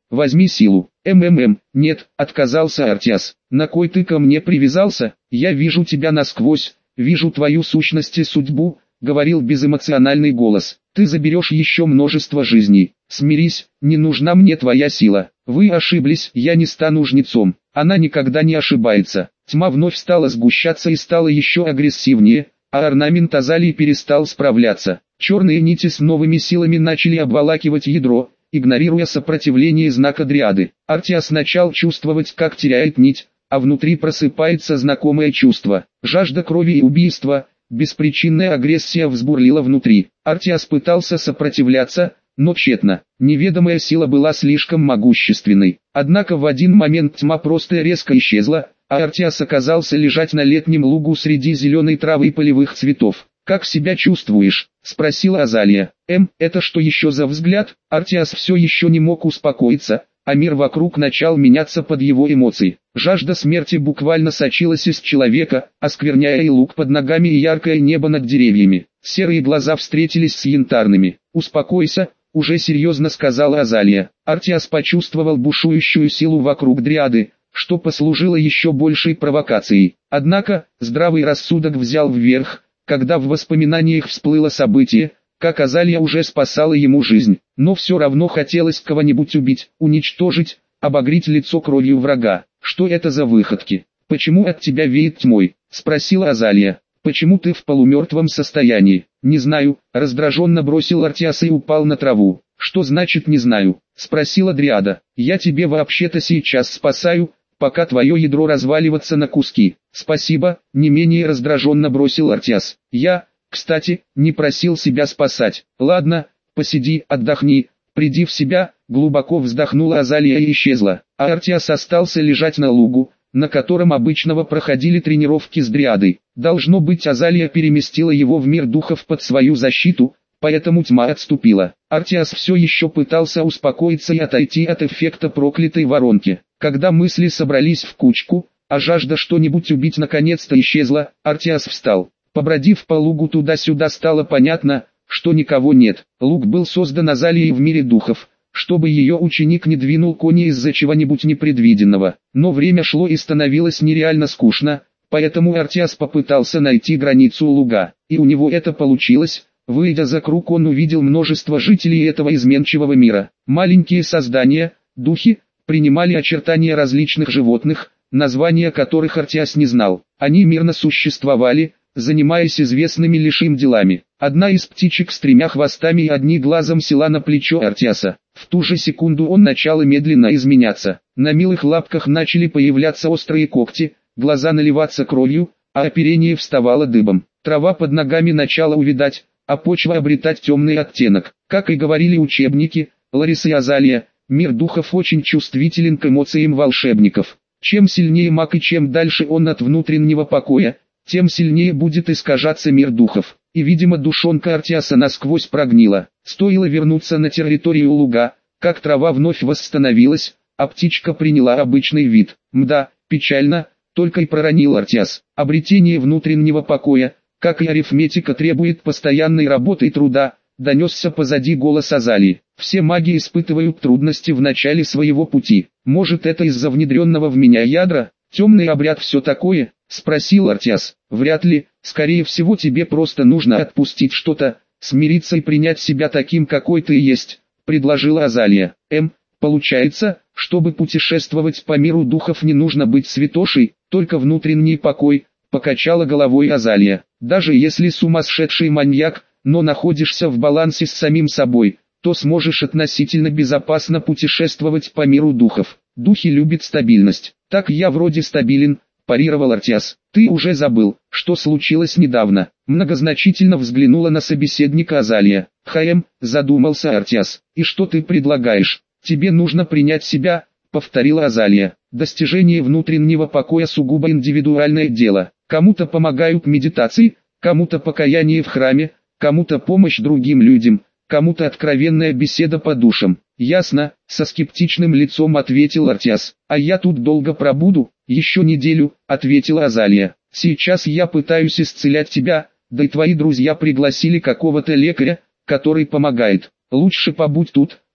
возьми силу. МММ, нет, отказался Артиас. На кой ты ко мне привязался? Я вижу тебя насквозь, вижу твою сущность и судьбу, говорил безэмоциональный голос. Ты заберешь еще множество жизней. Смирись, не нужна мне твоя сила. Вы ошиблись, я не стану жнецом. Она никогда не ошибается. Тьма вновь стала сгущаться и стала еще агрессивнее, а орнамент Азалии перестал справляться. Черные нити с новыми силами начали обволакивать ядро, игнорируя сопротивление знака Дриады. Артиас начал чувствовать, как теряет нить, а внутри просыпается знакомое чувство. Жажда крови и убийства, беспричинная агрессия взбурлила внутри. Артиас пытался сопротивляться, но тщетно. Неведомая сила была слишком могущественной. Однако в один момент тьма просто резко исчезла, а Артиас оказался лежать на летнем лугу среди зеленой травы и полевых цветов. «Как себя чувствуешь?» – спросила Азалия. «Эм, это что еще за взгляд?» Артиас все еще не мог успокоиться, а мир вокруг начал меняться под его эмоции. Жажда смерти буквально сочилась из человека, оскверняя и луг под ногами и яркое небо над деревьями. Серые глаза встретились с янтарными. «Успокойся», — уже серьезно сказала Азалия. Артиас почувствовал бушующую силу вокруг Дриады, что послужило еще большей провокацией. Однако, здравый рассудок взял вверх, когда в воспоминаниях всплыло событие, как Азалия уже спасала ему жизнь, но все равно хотелось кого-нибудь убить, уничтожить, обогреть лицо кровью врага. «Что это за выходки? Почему от тебя веет тьмой?» — спросила Азалия. «Почему ты в полумертвом состоянии?» «Не знаю», — раздраженно бросил Артиас и упал на траву. «Что значит не знаю?» — спросила Дриада. «Я тебе вообще-то сейчас спасаю, пока твое ядро разваливаться на куски». «Спасибо», — не менее раздраженно бросил Артиас. «Я, кстати, не просил себя спасать». «Ладно, посиди, отдохни, приди в себя», — глубоко вздохнула Азалия и исчезла. А Артиас остался лежать на лугу, на котором обычного проходили тренировки с Дриадой. Должно быть, Азалия переместила его в мир духов под свою защиту, поэтому тьма отступила. Артиас все еще пытался успокоиться и отойти от эффекта проклятой воронки. Когда мысли собрались в кучку, а жажда что-нибудь убить наконец-то исчезла, Артиас встал. Побродив по лугу туда-сюда, стало понятно, что никого нет. Луг был создан Азалией в мире духов, чтобы ее ученик не двинул кони из-за чего-нибудь непредвиденного. Но время шло и становилось нереально скучно, поэтому Артиас попытался найти границу луга, и у него это получилось. Выйдя за круг, он увидел множество жителей этого изменчивого мира. Маленькие создания, духи, принимали очертания различных животных, названия которых Артиас не знал. Они мирно существовали, занимаясь известными лишь им делами. Одна из птичек с тремя хвостами и одним глазом села на плечо Артиаса. В ту же секунду он начал медленно изменяться. На милых лапках начали появляться острые когти, глаза наливаться кровью, а оперение вставало дыбом. Трава под ногами начала увядать, а почва обретать темный оттенок. Как и говорили учебники, Лариса и Азалия, мир духов очень чувствителен к эмоциям волшебников. Чем сильнее маг и чем дальше он от внутреннего покоя, тем сильнее будет искажаться мир духов. И, видимо, душонка Артиаса насквозь прогнила. Стоило вернуться на территорию луга, как трава вновь восстановилась, а птичка приняла обычный вид. «Мда, печально», — только и проронил Артиас. Обретение внутреннего покоя, как и арифметика, требует постоянной работы и труда, донесся позади голос Азалии. «Все маги испытывают трудности в начале своего пути. Может, это из-за внедренного в меня ядра? Темный обряд все такое?» — спросил Артиас. «Вряд ли, скорее всего тебе просто нужно отпустить что-то, смириться и принять себя таким, какой ты есть», — предложила Азалия. «Эм, получается, чтобы путешествовать по миру духов не нужно быть святошей, только внутренний покой», — покачала головой Азалия. «Даже если сумасшедший маньяк, но находишься в балансе с самим собой, то сможешь относительно безопасно путешествовать по миру духов. Духи любят стабильность». «Так я вроде стабилен», — парировал Артиас. «Ты уже забыл, что случилось недавно?» Многозначительно взглянула на собеседника Азалия. «Хаем», — задумался Артиас. «И что ты предлагаешь?» «Тебе нужно принять себя», — повторила Азалия. «Достижение внутреннего покоя сугубо индивидуальное дело. Кому-то помогают медитации, кому-то покаяние в храме, кому-то помощь другим людям, кому-то откровенная беседа по душам». «Ясно», — со скептичным лицом ответил Артиас. «А я тут долго пробуду?» «Еще неделю», — ответила Азалия. «Сейчас я пытаюсь исцелять тебя, да и твои друзья пригласили какого-то лекаря, который помогает. Лучше побудь тут,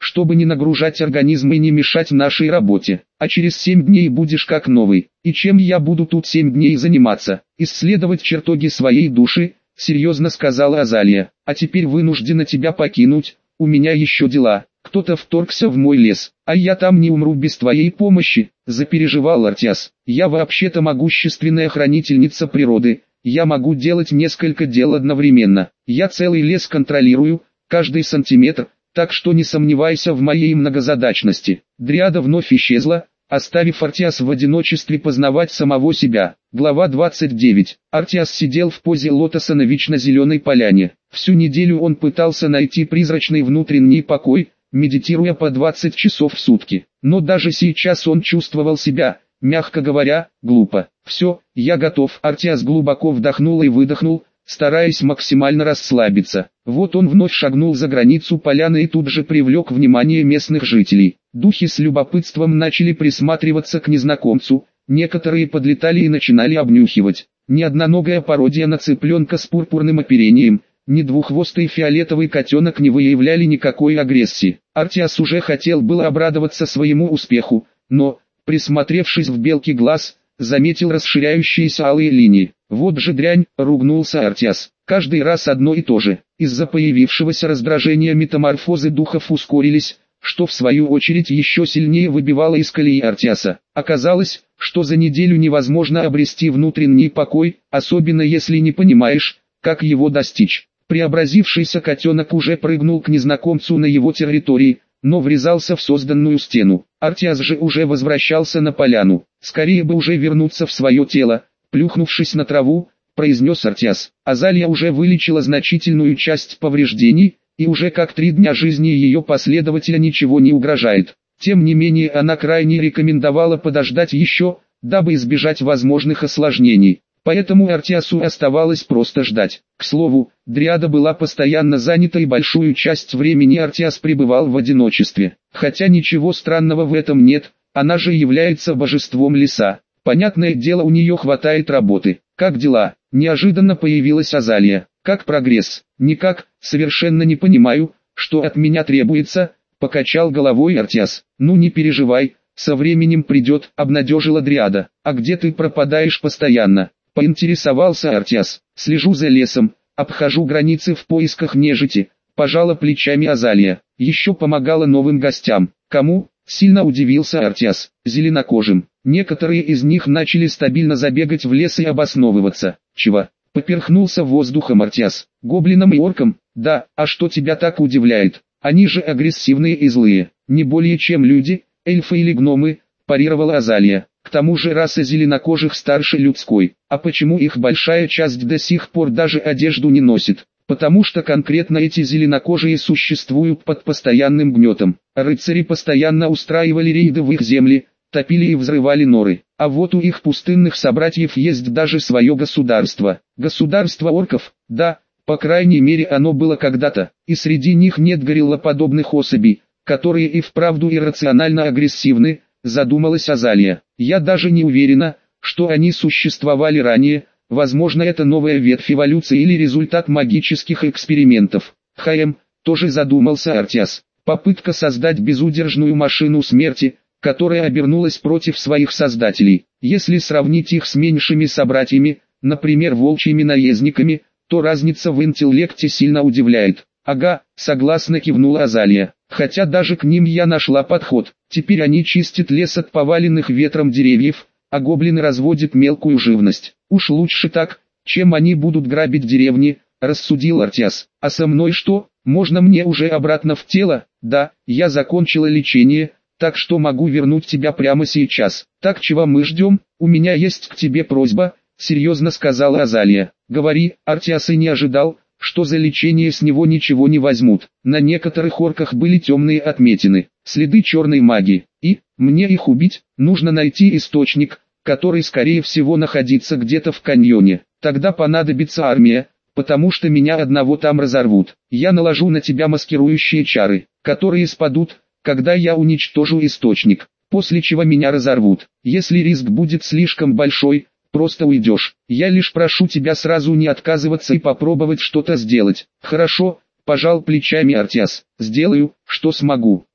чтобы не нагружать организм и не мешать нашей работе. А через семь дней будешь как новый. И чем я буду тут семь дней заниматься? Исследовать чертоги своей души, серьезно сказала Азалия. А теперь вынуждена тебя покинуть, у меня еще дела. Кто-то вторгся в мой лес, а я там не умру без твоей помощи, запереживал Артиас. Я вообще-то могущественная хранительница природы, я могу делать несколько дел одновременно. Я целый лес контролирую, каждый сантиметр, так что не сомневайся в моей многозадачности. Дриада вновь исчезла, оставив Артиас в одиночестве познавать самого себя. Глава двадцать девять. Артиас сидел в позе лотоса на вечно зеленой поляне. Всю неделю он пытался найти призрачный внутренний покой, медитируя по двадцать часов в сутки. Но даже сейчас он чувствовал себя, мягко говоря, глупо. «Все, я готов». Артиас глубоко вдохнул и выдохнул, стараясь максимально расслабиться. Вот он вновь шагнул за границу поляны и тут же привлек внимание местных жителей. Духи с любопытством начали присматриваться к незнакомцу, некоторые подлетали и начинали обнюхивать. Ни одноногая пародия на цыпленка с пурпурным оперением, ни двуххвостый фиолетовый котенок не выявляли никакой агрессии. Артиас уже хотел было обрадоваться своему успеху, но, присмотревшись в белке глаз, заметил расширяющиеся алые линии. «Вот же дрянь», — ругнулся Артиас. Каждый раз одно и то же. Из-за появившегося раздражения метаморфозы духов ускорились, что в свою очередь еще сильнее выбивало из колеи Артиаса. Оказалось, что за неделю невозможно обрести внутренний покой, особенно если не понимаешь, как его достичь. Преобразившийся котенок уже прыгнул к незнакомцу на его территории, но врезался в созданную стену. Артиас же уже возвращался на поляну. «Скорее бы уже вернуться в свое тело», плюхнувшись на траву, произнес Артиас. Азалия уже вылечила значительную часть повреждений, и уже как три дня жизни ее последователя ничего не угрожает. Тем не менее она крайне рекомендовала подождать еще, дабы избежать возможных осложнений. Поэтому Артиасу оставалось просто ждать. К слову, Дриада была постоянно занята и большую часть времени Артиас пребывал в одиночестве. Хотя ничего странного в этом нет, она же является божеством леса. Понятное дело, у нее хватает работы. «Как дела?» – неожиданно появилась Азалия. «Как прогресс?» «Никак, совершенно не понимаю, что от меня требуется», – покачал головой Артиас. «Ну не переживай, со временем придет», – обнадежила Дриада. «А где ты пропадаешь постоянно?» – поинтересовался Артиас. «Слежу за лесом, обхожу границы в поисках нежити», – пожала плечами Азалия. «Еще помогала новым гостям». «Кому?» – сильно удивился Артиас. «Зеленокожим. Некоторые из них начали стабильно забегать в лес и обосновываться». «Чего?» – поперхнулся воздухом Артиас. «Гоблинам и оркам? Да, а что тебя так удивляет? Они же агрессивные и злые, не более чем люди, эльфы или гномы», – парировала Азалия. «К тому же раса зеленокожих старше людской. А почему их большая часть до сих пор даже одежду не носит? Потому что конкретно эти зеленокожие существуют под постоянным гнетом. Рыцари постоянно устраивали рейды в их земли, топили и взрывали норы. А вот у их пустынных собратьев есть даже свое государство. Государство орков, да, по крайней мере оно было когда-то. И среди них нет гориллоподобных особей, которые и вправду иррационально агрессивны», задумалась Азалия. «Я даже не уверена, что они существовали ранее, возможно это новая ветвь эволюции или результат магических экспериментов». «Хм», тоже задумался Артиас. «Попытка создать безудержную машину смерти, которая обернулась против своих создателей. Если сравнить их с меньшими собратьями, например волчьими наездниками, то разница в интеллекте сильно удивляет». «Ага», согласно кивнула Азалия. «Хотя даже к ним я нашла подход. Теперь они чистят лес от поваленных ветром деревьев, а гоблины разводят мелкую живность. Уж лучше так, чем они будут грабить деревни», рассудил Артиас. «А со мной что? Можно мне уже обратно в тело?» «Да, я закончила лечение, так что могу вернуть тебя прямо сейчас». «Так чего мы ждем? У меня есть к тебе просьба», серьезно сказала Азалия. «Говори». Артиас и не ожидал, что за лечение с него ничего не возьмут. На некоторых орках были темные отметины, следы черной магии. И, мне их убить, нужно найти источник, который скорее всего находится где-то в каньоне. Тогда понадобится армия, потому что меня одного там разорвут. Я наложу на тебя маскирующие чары, которые спадут, когда я уничтожу источник, после чего меня разорвут. Если риск будет слишком большой, просто уйдешь. Я лишь прошу тебя сразу не отказываться и попробовать что-то сделать». «Хорошо», пожал плечами Артиас. «Сделаю, что смогу».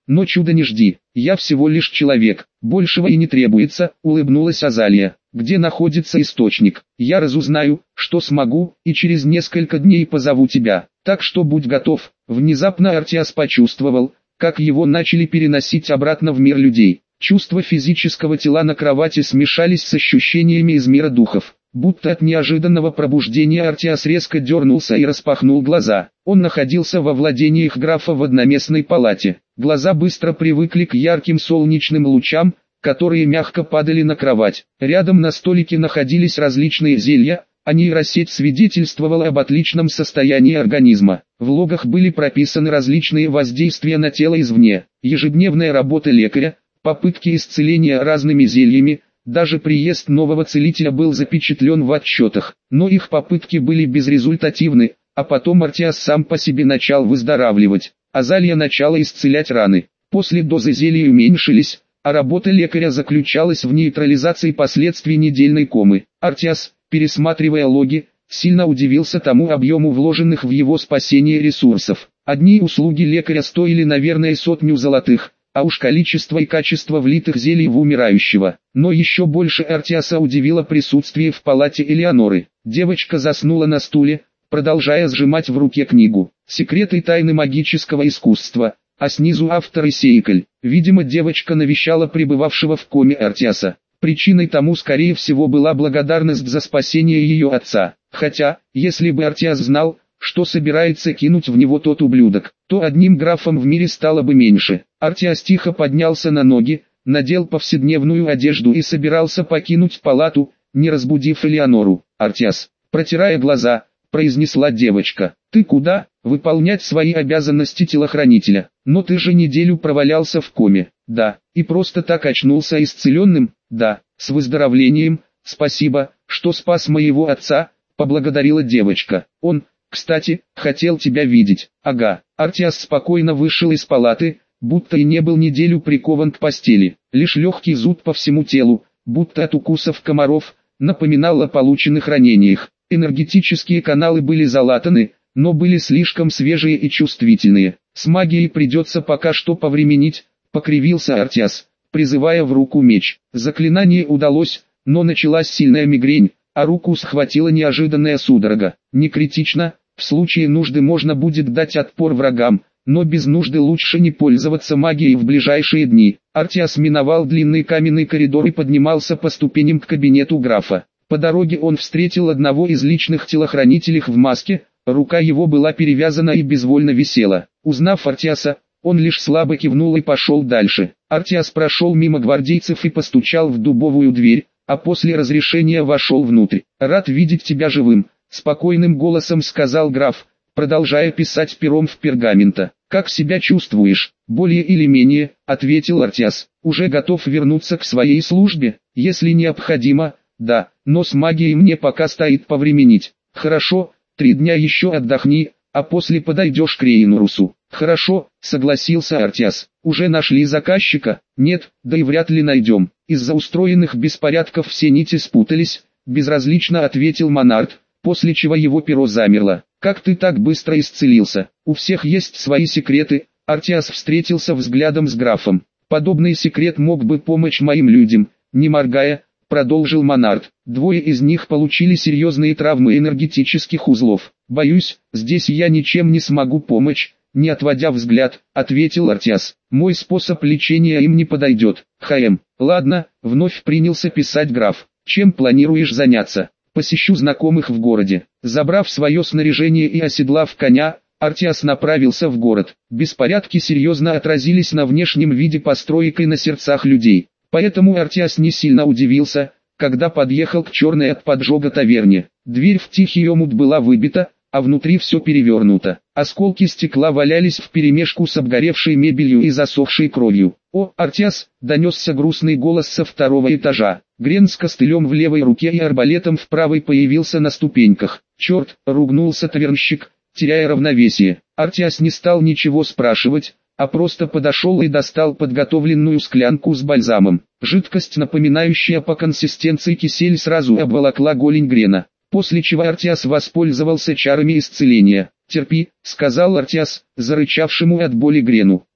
но чуда не жди, я всего лишь человек, большего и не требуется, улыбнулась Азалия. Где находится источник? Я разузнаю, что смогу, и через несколько дней позову тебя, так что будь готов. Внезапно Артиас почувствовал, как его начали переносить обратно в мир людей. Чувства физического тела на кровати смешались с ощущениями из мира духов. Будто от неожиданного пробуждения Артиас резко дернулся и распахнул глаза. Он находился во владениях графа в одноместной палате. Глаза быстро привыкли к ярким солнечным лучам, которые мягко падали на кровать. Рядом на столике находились различные зелья, а нейросеть свидетельствовала об отличном состоянии организма. В логах были прописаны различные воздействия на тело извне, ежедневная работа лекаря, попытки исцеления разными зельями. Даже приезд нового целителя был запечатлен в отчетах, но их попытки были безрезультативны, а потом Артиас сам по себе начал выздоравливать. Азалия начала исцелять раны. После дозы зелья уменьшились, а работа лекаря заключалась в нейтрализации последствий недельной комы. Артиас, пересматривая логи, сильно удивился тому объему вложенных в его спасение ресурсов. Одни услуги лекаря стоили, наверное, сотню золотых, а уж количество и качество влитых зелий в умирающего. Но еще больше Артиаса удивило присутствие в палате Элеоноры. Девочка заснула на стуле, продолжая сжимать в руке книгу «Секреты и тайны магического искусства», а снизу автор и Сейкль. Видимо, девочка навещала пребывавшего в коме Артиаса. Причиной тому, скорее всего, была благодарность за спасение ее отца. Хотя, если бы Артиас знал, что собирается кинуть в него тот ублюдок, то одним графом в мире стало бы меньше. Артиас тихо поднялся на ноги, надел повседневную одежду и собирался покинуть палату, не разбудив Элеонору. «Артиас», протирая глаза, произнесла девочка, «ты куда?» «Выполнять свои обязанности телохранителя. Но ты же неделю провалялся в коме». «Да». «И просто так очнулся исцеленным?» «Да». «С выздоровлением, спасибо, что спас моего отца», поблагодарила девочка. «Он, кстати, хотел тебя видеть». «Ага». Артиас спокойно вышел из палаты, будто и не был неделю прикован к постели. Лишь легкий зуд по всему телу, будто от укусов комаров, напоминал о полученных ранениях. Энергетические каналы были залатаны, но были слишком свежие и чувствительные. «С магией придется пока что повременить», — покривился Артиас, призывая в руку меч. Заклинание удалось, но началась сильная мигрень, а руку схватила неожиданная судорога. «Не критично, в случае нужды можно будет дать отпор врагам, но без нужды лучше не пользоваться магией в ближайшие дни». Артиас миновал длинный каменный коридор и поднимался по ступеням к кабинету графа. По дороге он встретил одного из личных телохранителей в маске, рука его была перевязана и безвольно висела. Узнав Артиаса, он лишь слабо кивнул и пошел дальше. Артиас прошел мимо гвардейцев и постучал в дубовую дверь, а после разрешения вошел внутрь. «Рад видеть тебя живым», — спокойным голосом сказал граф, продолжая писать пером в пергаменте. «Как себя чувствуешь?» «Более или менее», — ответил Артиас. «Уже готов вернуться к своей службе, если необходимо, да, но с магией мне пока стоит повременить». «Хорошо, три дня еще отдохни, а после подойдешь к Рейнурусу». «Хорошо», — согласился Артиас. «Уже нашли заказчика?» «Нет, да и вряд ли найдем. Из-за устроенных беспорядков все нити спутались», — безразлично ответил Монарт, после чего его перо замерло. «Как ты так быстро исцелился? У всех есть свои секреты». Артиас встретился взглядом с графом. «Подобный секрет мог бы помочь моим людям», — не моргая, продолжил Монарт. «Двое из них получили серьезные травмы энергетических узлов. Боюсь, здесь я ничем не смогу помочь», — не отводя взгляд, ответил Артиас. «Мой способ лечения им не подойдет». «Хм, ладно», — вновь принялся писать граф. «Чем планируешь заняться?» «Посещу знакомых в городе». Забрав свое снаряжение и оседлав коня, Артиас направился в город. Беспорядки серьезно отразились на внешнем виде построек и на сердцах людей. Поэтому Артиас не сильно удивился, когда подъехал к черной от поджога таверне. Дверь в тихий омут была выбита, а внутри все перевернуто. Осколки стекла валялись вперемешку с обгоревшей мебелью и засохшей кровью. «О, Артиас!» — донесся грустный голос со второго этажа. Грен с костылем в левой руке и арбалетом в правой появился на ступеньках. «Черт!» — ругнулся тавернщик, теряя равновесие. Артиас не стал ничего спрашивать, а просто подошел и достал подготовленную склянку с бальзамом. Жидкость, напоминающая по консистенции кисель, сразу обволокла голень Грена, после чего Артиас воспользовался чарами исцеления. «Терпи», — сказал Артиас, зарычавшему от боли Грену.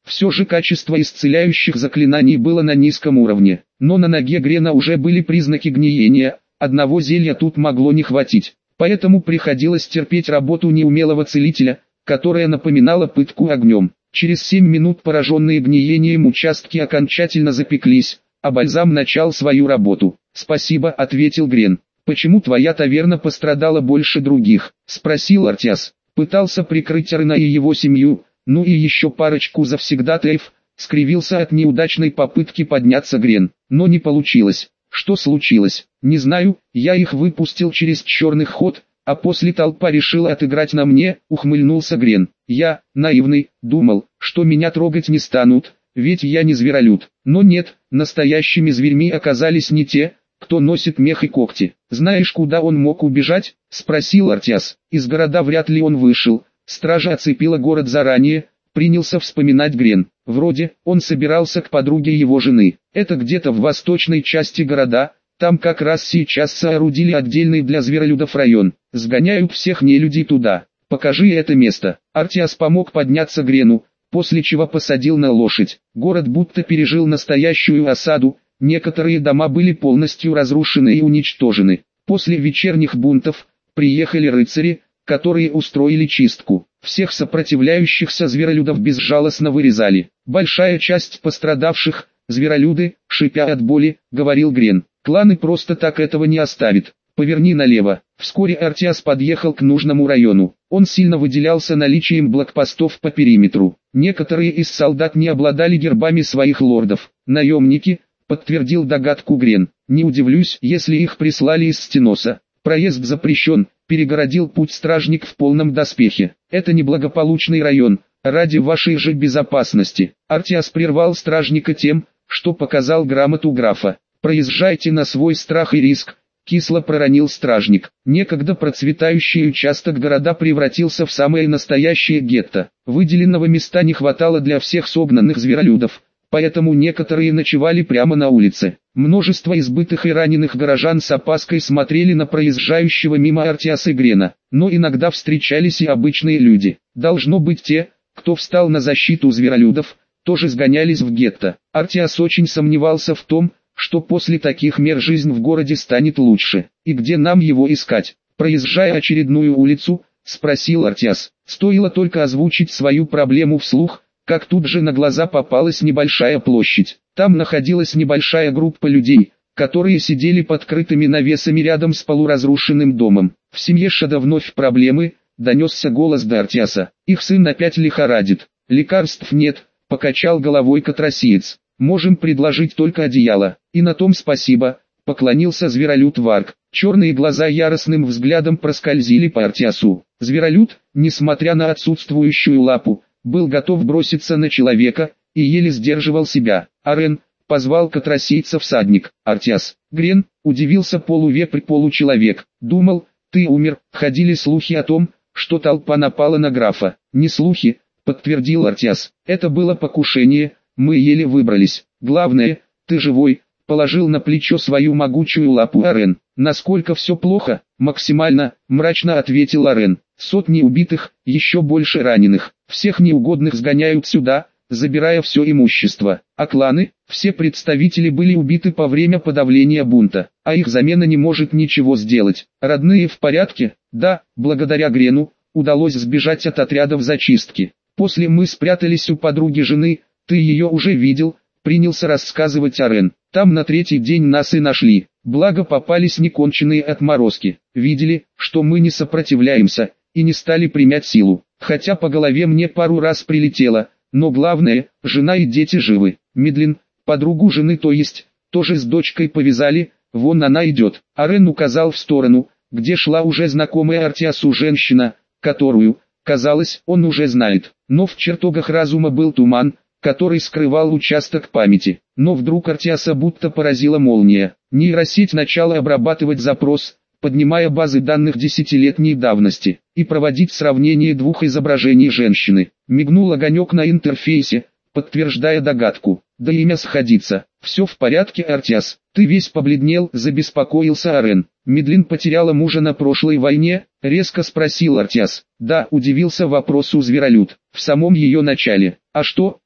Все же качество исцеляющих заклинаний было на низком уровне, но на ноге Грена уже были признаки гниения, одного зелья тут могло не хватить, поэтому приходилось терпеть работу неумелого целителя, которая напоминала пытку огнем. Через семь минут пораженные гниением участки окончательно запеклись, а бальзам начал свою работу. «Спасибо», — ответил Грен. «Почему твоя таверна пострадала больше других?» — спросил Артиас. «Пытался прикрыть Арена и его семью, ну и еще парочку завсегдатаев», — скривился от неудачной попытки подняться Грен. «Но не получилось». «Что случилось?» «Не знаю, я их выпустил через черный ход, а после толпа решила отыграть на мне», — ухмыльнулся Грен. «Я, наивный, думал, что меня трогать не станут, ведь я не зверолюд. Но нет, настоящими зверьми оказались не те, кто носит мех и когти». «Знаешь, куда он мог убежать?» — спросил Артиас. «Из города вряд ли он вышел. Стража оцепила город заранее», — принялся вспоминать Грен. «Вроде, он собирался к подруге его жены. Это где-то в восточной части города. Там как раз сейчас соорудили отдельный для зверолюдов район. Сгоняют всех нелюдей туда. Покажи это место». Артиас помог подняться Грену, после чего посадил на лошадь. Город будто пережил настоящую осаду, некоторые дома были полностью разрушены и уничтожены. После вечерних бунтов приехали рыцари, которые устроили чистку. Всех сопротивляющихся зверолюдов безжалостно вырезали. Большая часть пострадавших – зверолюды, шипя от боли, говорил Грен. Кланы просто так этого не оставят. Поверни налево. Вскоре Артиас подъехал к нужному району. Он сильно выделялся наличием блокпостов по периметру. Некоторые из солдат не обладали гербами своих лордов. Наемники, подтвердил догадку Грен. Не удивлюсь, если их прислали из Стеноса. Проезд запрещен, перегородил путь стражник в полном доспехе. Это неблагополучный район, ради вашей же безопасности. Артиас прервал стражника тем, что показал грамоту графа. Проезжайте на свой страх и риск, кисло проронил стражник. Некогда процветающий участок города превратился в самое настоящее гетто. Выделенного места не хватало для всех согнанных зверолюдов, поэтому некоторые ночевали прямо на улице. Множество избитых и раненых горожан с опаской смотрели на проезжающего мимо Артиаса и Грена, но иногда встречались и обычные люди. Должно быть, те, кто встал на защиту зверолюдов, тоже сгонялись в гетто. Артиас очень сомневался в том, что после таких мер жизнь в городе станет лучше. «И где нам его искать?» Проезжая очередную улицу, спросил Артиас. Стоило только озвучить свою проблему вслух, как тут же на глаза попалась небольшая площадь. Там находилась небольшая группа людей, которые сидели под крытыми навесами рядом с полуразрушенным домом. «В семье Шада вновь проблемы», — донесся голос до Артиаса. «Их сын опять лихорадит. Лекарств нет», — покачал головой Катрасиец. «Можем предложить только одеяло». «И на том спасибо», — поклонился зверолюд Варк. Черные глаза яростным взглядом проскользили по Артиасу. Зверолюд, несмотря на отсутствующую лапу, был готов броситься на человека, и еле сдерживал себя. «Арен», — позвал Катрасийца всадник. «Артиас». «Грен», — удивился полувепрь-получеловек. «Думал, ты умер». Ходили слухи о том, что толпа напала на графа. «Не слухи», — подтвердил Артиас. «Это было покушение, мы еле выбрались. Главное, ты живой», — положил на плечо свою могучую лапу Арен. «Насколько все плохо?» «Максимально», — мрачно ответил Арен. «Сотни убитых, еще больше раненых. Всех неугодных сгоняют сюда, забирая все имущество. А кланы, все представители были убиты по время подавления бунта, а их замена не может ничего сделать. Родные в порядке?» «Да, благодаря Грену, удалось сбежать от отрядов зачистки. После мы спрятались у подруги жены, ты ее уже видел», — принялся рассказывать Арен. «Там на третий день нас и нашли. Благо попались неконченные отморозки. Видели, что мы не сопротивляемся, и не стали примять силу. Хотя по голове мне пару раз прилетело, но главное, жена и дети живы. Медлин, подругу жены то есть, тоже с дочкой повязали, вон она идет». Арен указал в сторону, где шла уже знакомая Артиасу женщина, которую, казалось, он уже знает. Но в чертогах разума был туман, который скрывал участок памяти. Но вдруг Артиаса будто поразила молния. Нейросеть начала обрабатывать запрос, поднимая базы данных десятилетней давности, и проводить сравнение двух изображений женщины. Мигнул огонек на интерфейсе, подтверждая догадку. «Да имя сходится. Все в порядке, Артиас. Ты весь побледнел», — забеспокоился Арен. «Медлин потеряла мужа на прошлой войне?» — резко спросил Артиас. «Да», — удивился вопросу зверолюд. «В самом ее начале. А что?»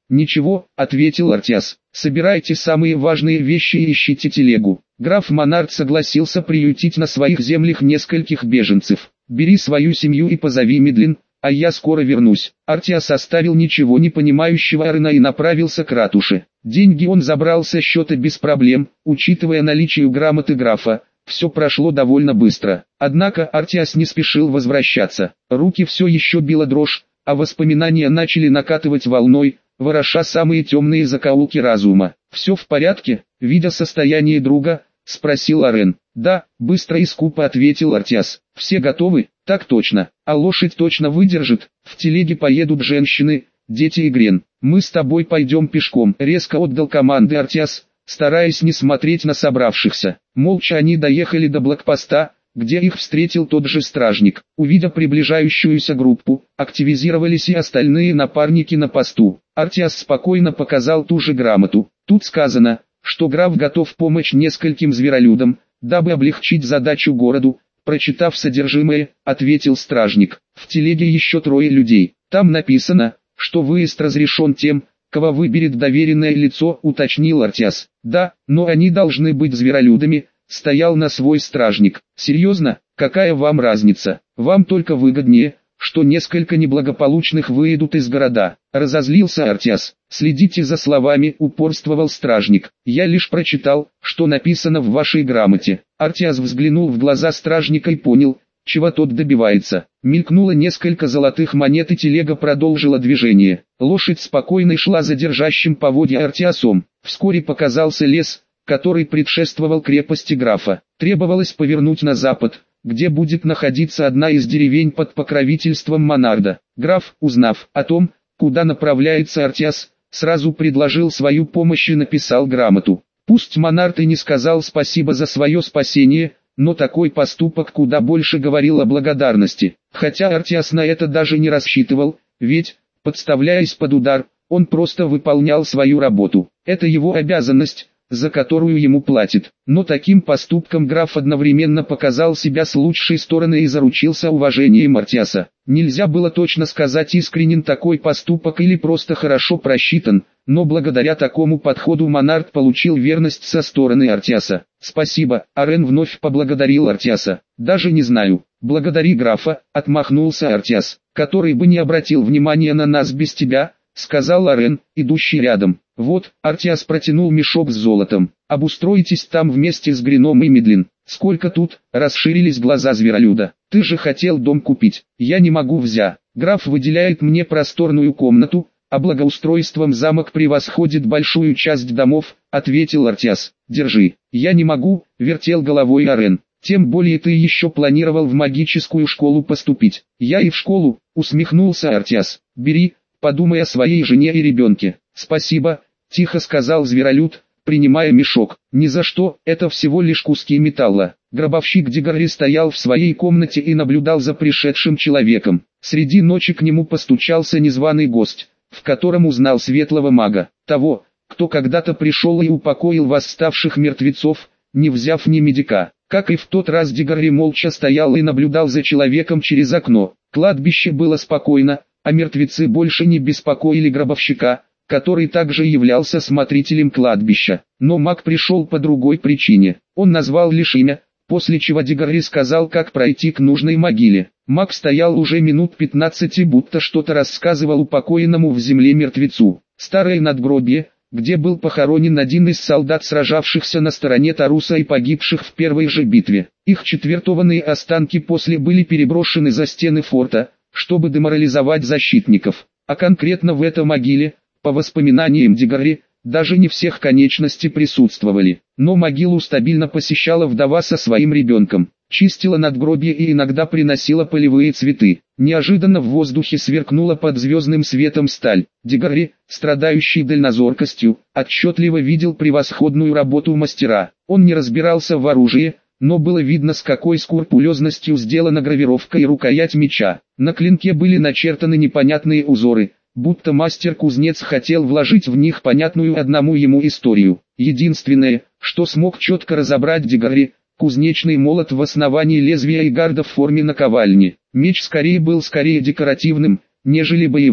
«Ничего», — ответил Артиас, — «собирайте самые важные вещи и ищите телегу». Граф Монард согласился приютить на своих землях нескольких беженцев. «Бери свою семью и позови Медлин, а я скоро вернусь». Артиас оставил ничего не понимающего Арена и направился к ратуше. Деньги он забрал со счета без проблем, учитывая наличие грамоты графа. Все прошло довольно быстро. Однако Артиас не спешил возвращаться. Руки все еще била дрожь, а воспоминания начали накатывать волной, вороша самые темные закоулки разума. «Все в порядке?» — видя состояние друга, спросил Арен. «Да», — быстро и скупо ответил Артиас. «Все готовы?» «Так точно. А лошадь точно выдержит? В телеге поедут женщины, дети и Грен. Мы с тобой пойдем пешком», — резко отдал команды Артиас, стараясь не смотреть на собравшихся. Молча они доехали до блокпоста, где их встретил тот же стражник. Увидя приближающуюся группу, активизировались и остальные напарники на посту. Артиас спокойно показал ту же грамоту. Тут сказано, что граф готов помочь нескольким зверолюдам, дабы облегчить задачу городу. Прочитав содержимое, ответил стражник. В телеге еще трое людей. Там написано, что выезд разрешен тем, кого выберет доверенное лицо, уточнил Артиас. «Да, но они должны быть зверолюдами», — стоял на свой стражник. «Серьезно? Какая вам разница? Вам только выгоднее, что несколько неблагополучных выйдут из города». Разозлился Артиас. «Следите за словами», — упорствовал стражник. «Я лишь прочитал, что написано в вашей грамоте». Артиас взглянул в глаза стражника и понял, чего тот добивается. Мелькнуло несколько золотых монет и телега продолжила движение. Лошадь спокойно шла за держащим поводья Артиасом. Вскоре показался лес, который предшествовал крепости графа. Требовалось повернуть на запад, где будет находиться одна из деревень под покровительством Монарда. Граф, узнав о том, куда направляется Артиас, сразу предложил свою помощь и написал грамоту. Пусть Монард и не сказал спасибо за свое спасение, но такой поступок куда больше говорил о благодарности. Хотя Артиас на это даже не рассчитывал, ведь, подставляясь под удар, он просто выполнял свою работу. Это его обязанность, за которую ему платят. Но таким поступком граф одновременно показал себя с лучшей стороны и заручился уважением Артиаса. Нельзя было точно сказать, искренен такой поступок или просто хорошо просчитан, но благодаря такому подходу Монард получил верность со стороны Артиаса. «Спасибо», — Арен вновь поблагодарил Артиаса. «Даже не знаю». «Благодари графа», — отмахнулся Артиас, «который бы не обратил внимания на нас без тебя», — сказал Арен, идущий рядом. «Вот», — Артиас протянул мешок с золотом. «Обустроитесь там вместе с Греном и Медлин». «Сколько тут?» — расширились глаза зверолюда. «Ты же хотел дом купить». «Я не могу взять. Граф выделяет мне просторную комнату, а благоустройством замок превосходит большую часть домов», — ответил Артиас. «Держи». «Я не могу», — вертел головой Арен. «Тем более ты еще планировал в магическую школу поступить». «Я и в школу», — усмехнулся Артиас. «Бери, подумай о своей жене и ребенке». «Спасибо», — тихо сказал зверолюд, принимая мешок. «Ни за что, это всего лишь куски металла». Гробовщик Дигори стоял в своей комнате и наблюдал за пришедшим человеком. Среди ночи к нему постучался незваный гость, в котором узнал светлого мага, того, кто когда-то пришел и упокоил восставших мертвецов, не взяв ни медика. Как и в тот раз, Дигори молча стоял и наблюдал за человеком через окно. Кладбище было спокойно, а мертвецы больше не беспокоили гробовщика, который также являлся смотрителем кладбища. Но маг пришел по другой причине. Он назвал лишь имя, после чего Дигори сказал, как пройти к нужной могиле. Маг стоял уже минут пятнадцать и будто что-то рассказывал упокоенному в земле мертвецу. Старое надгробие, где был похоронен один из солдат, сражавшихся на стороне Таруса и погибших в первой же битве. Их четвертованные останки после были переброшены за стены форта, чтобы деморализовать защитников. А конкретно в этой могиле, по воспоминаниям Дигори, даже не всех конечности присутствовали. Но могилу стабильно посещала вдова со своим ребенком, чистила надгробие и иногда приносила полевые цветы. Неожиданно в воздухе сверкнула под звездным светом сталь. Дигори, страдающий дальнозоркостью, отчетливо видел превосходную работу мастера. Он не разбирался в оружии, но было видно, с какой скрупулезностью сделана гравировка и рукоять меча. На клинке были начертаны непонятные узоры, будто мастер-кузнец хотел вложить в них понятную одному ему историю. Единственное, что смог четко разобрать Дигори, кузнечный молот в основании лезвия и гарда в форме наковальни. Меч скорее был скорее декоративным, нежели боевым.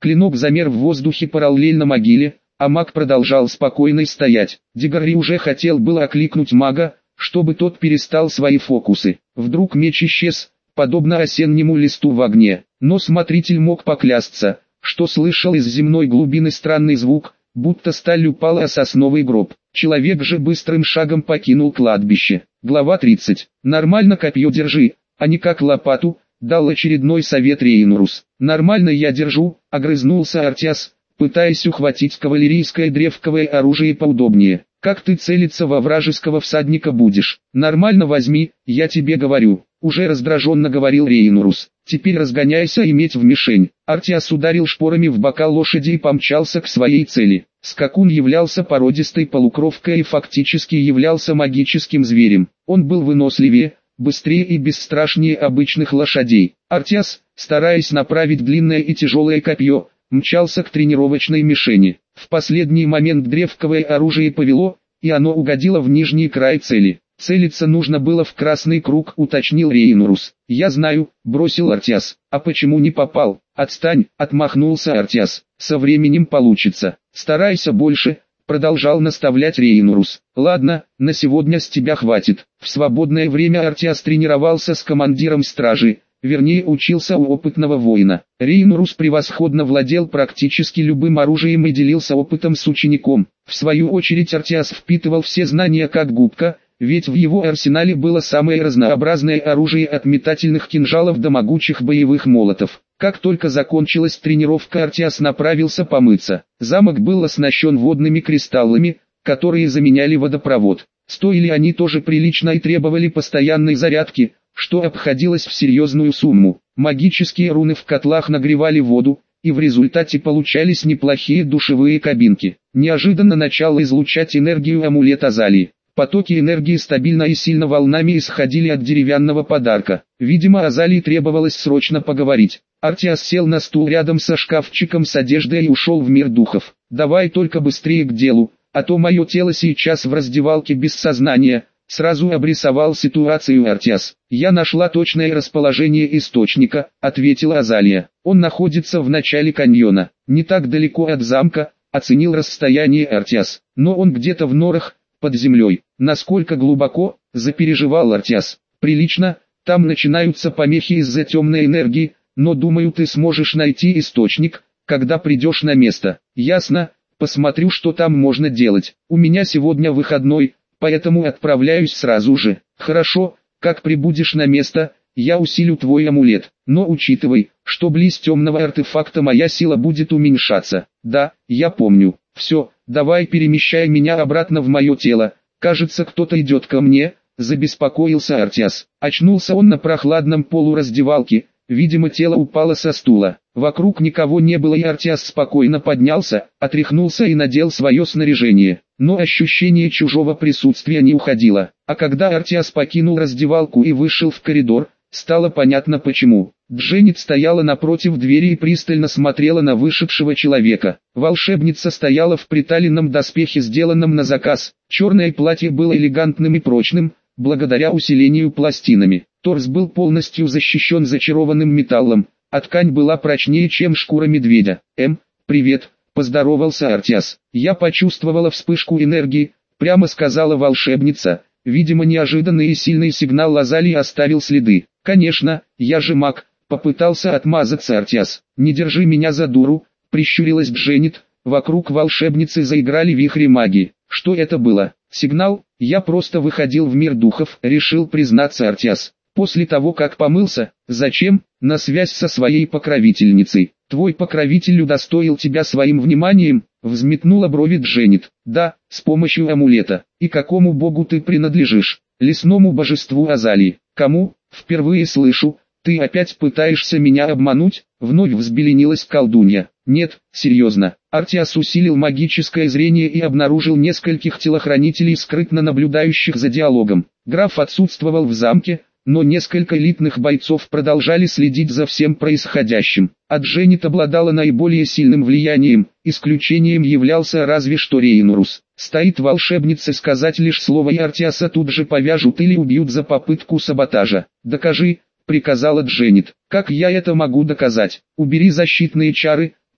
Клинок замер в воздухе параллельно могиле, а маг продолжал спокойно стоять. Дегорри уже хотел было окликнуть мага, чтобы тот перестал свои фокусы. Вдруг меч исчез, подобно осеннему листу в огне. Но смотритель мог поклясться, что слышал из земной глубины странный звук, будто сталь упала о сосновый гроб. Человек же быстрым шагом покинул кладбище. Глава тридцать. «Нормально копье держи, а не как лопату», — дал очередной совет Рейнурус. «Нормально я держу», — огрызнулся Артиас, пытаясь ухватить кавалерийское древковое оружие поудобнее. «Как ты целиться во вражеского всадника будешь? Нормально возьми, я тебе говорю», — уже раздраженно говорил Рейнурус. «Теперь разгоняйся и меть в мишень». Артиас ударил шпорами в бока лошади и помчался к своей цели. Скакун являлся породистой полукровкой и фактически являлся магическим зверем. Он был выносливее, быстрее и бесстрашнее обычных лошадей. Артиас, стараясь направить длинное и тяжелое копье, мчался к тренировочной мишени. В последний момент древковое оружие повело, и оно угодило в нижний край цели. «Целиться нужно было в красный круг», — уточнил Рейнурус. «Я знаю», — бросил Артиас. «А почему не попал?» «Отстань», — отмахнулся Артиас. «Со временем получится. Старайся больше», — продолжал наставлять Рейнурус. «Ладно, на сегодня с тебя хватит». В свободное время Артиас тренировался с командиром стражи, вернее учился у опытного воина. Рейнурус превосходно владел практически любым оружием и делился опытом с учеником. В свою очередь Артиас впитывал все знания как губка, ведь в его арсенале было самое разнообразное оружие от метательных кинжалов до могучих боевых молотов. Как только закончилась тренировка, Артиас направился помыться. Замок был оснащен водными кристаллами, которые заменяли водопровод. Стоили они тоже прилично и требовали постоянной зарядки, что обходилось в серьезную сумму. Магические руны в котлах нагревали воду, и в результате получались неплохие душевые кабинки. Неожиданно начал излучать энергию амулет Азалии. Потоки энергии стабильно и сильно волнами исходили от деревянного подарка. Видимо, Азалии требовалось срочно поговорить. Артиас сел на стул рядом со шкафчиком с одеждой и ушел в мир духов. «Давай только быстрее к делу, а то мое тело сейчас в раздевалке без сознания», — сразу обрисовал ситуацию Артиас. «Я нашла точное расположение источника», — ответила Азалия. «Он находится в начале каньона, не так далеко от замка», — оценил расстояние Артиас. «Но он где-то в норах, под землей». «Насколько глубоко?» — запереживал Артиас. «Прилично, там начинаются помехи из-за темной энергии, но думаю, ты сможешь найти источник, когда придешь на место». «Ясно, посмотрю, что там можно делать. У меня сегодня выходной, поэтому отправляюсь сразу же». «Хорошо, как прибудешь на место, я усилю твой амулет, но учитывай, что близ темного артефакта моя сила будет уменьшаться». «Да, я помню. Все, давай перемещай меня обратно в мое тело. Кажется, кто-то идет ко мне», — забеспокоился Артиас. Очнулся он на прохладном полу раздевалки, видимо тело упало со стула. Вокруг никого не было и Артиас спокойно поднялся, отряхнулся и надел свое снаряжение. Но ощущение чужого присутствия не уходило. А когда Артиас покинул раздевалку и вышел в коридор, стало понятно почему. Дженнет стояла напротив двери и пристально смотрела на вышедшего человека. Волшебница стояла в приталенном доспехе, сделанном на заказ. Черное платье было элегантным и прочным, благодаря усилению пластинами. Торс был полностью защищен зачарованным металлом, а ткань была прочнее, чем шкура медведя. «Эм, привет», — поздоровался Артиас. «Я почувствовала вспышку энергии», — прямо сказала волшебница. Видимо, неожиданный и сильный сигнал Азалии оставил следы. «Конечно, я же маг», — попытался отмазаться Артиас. «Не держи меня за дуру», — прищурилась Дженнет. Вокруг волшебницы заиграли вихри магии. «Что это было?» «Сигнал? Я просто выходил в мир духов», — решил признаться Артиас. «После того, как помылся». «Зачем?» «На связь со своей покровительницей». «Твой покровитель удостоил тебя своим вниманием?» — взметнула брови Дженнет. «Да, с помощью амулета». «И какому богу ты принадлежишь?» «Лесному божеству Азалии». «Кому?» «Впервые слышу. Ты опять пытаешься меня обмануть?» Вновь взбеленилась колдунья. «Нет, серьезно». Артиас усилил магическое зрение и обнаружил нескольких телохранителей, скрытно наблюдающих за диалогом. Граф отсутствовал в замке, но несколько элитных бойцов продолжали следить за всем происходящим. А Дженнет обладала наиболее сильным влиянием, исключением являлся разве что Рейнурус. Стоит волшебница сказать лишь слово, и Артиаса тут же повяжут или убьют за попытку саботажа. «Докажи», — приказала Дженнет. «Как я это могу доказать? Убери защитные чары», —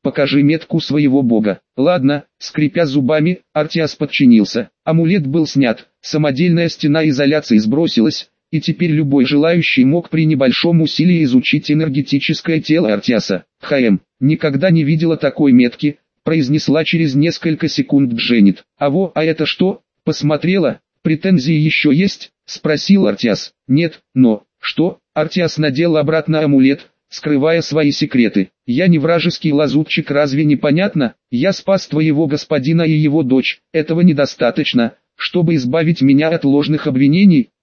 покажи метку своего бога. Ладно, скрипя зубами, Артиас подчинился. Амулет был снят, самодельная стена изоляции сбросилась, и теперь любой желающий мог при небольшом усилии изучить энергетическое тело Артиаса. «Хм, никогда не видела такой метки», произнесла через несколько секунд Дженнет. «А во, а это что?» «Посмотрела, претензии еще есть?» спросил Артиас. «Нет, но...» «Что?» Артиас надел обратно амулет, скрывая свои секреты. «Я не вражеский лазутчик, разве не понятно? Я спас твоего господина и его дочь, этого недостаточно, чтобы избавить меня от ложных обвинений?»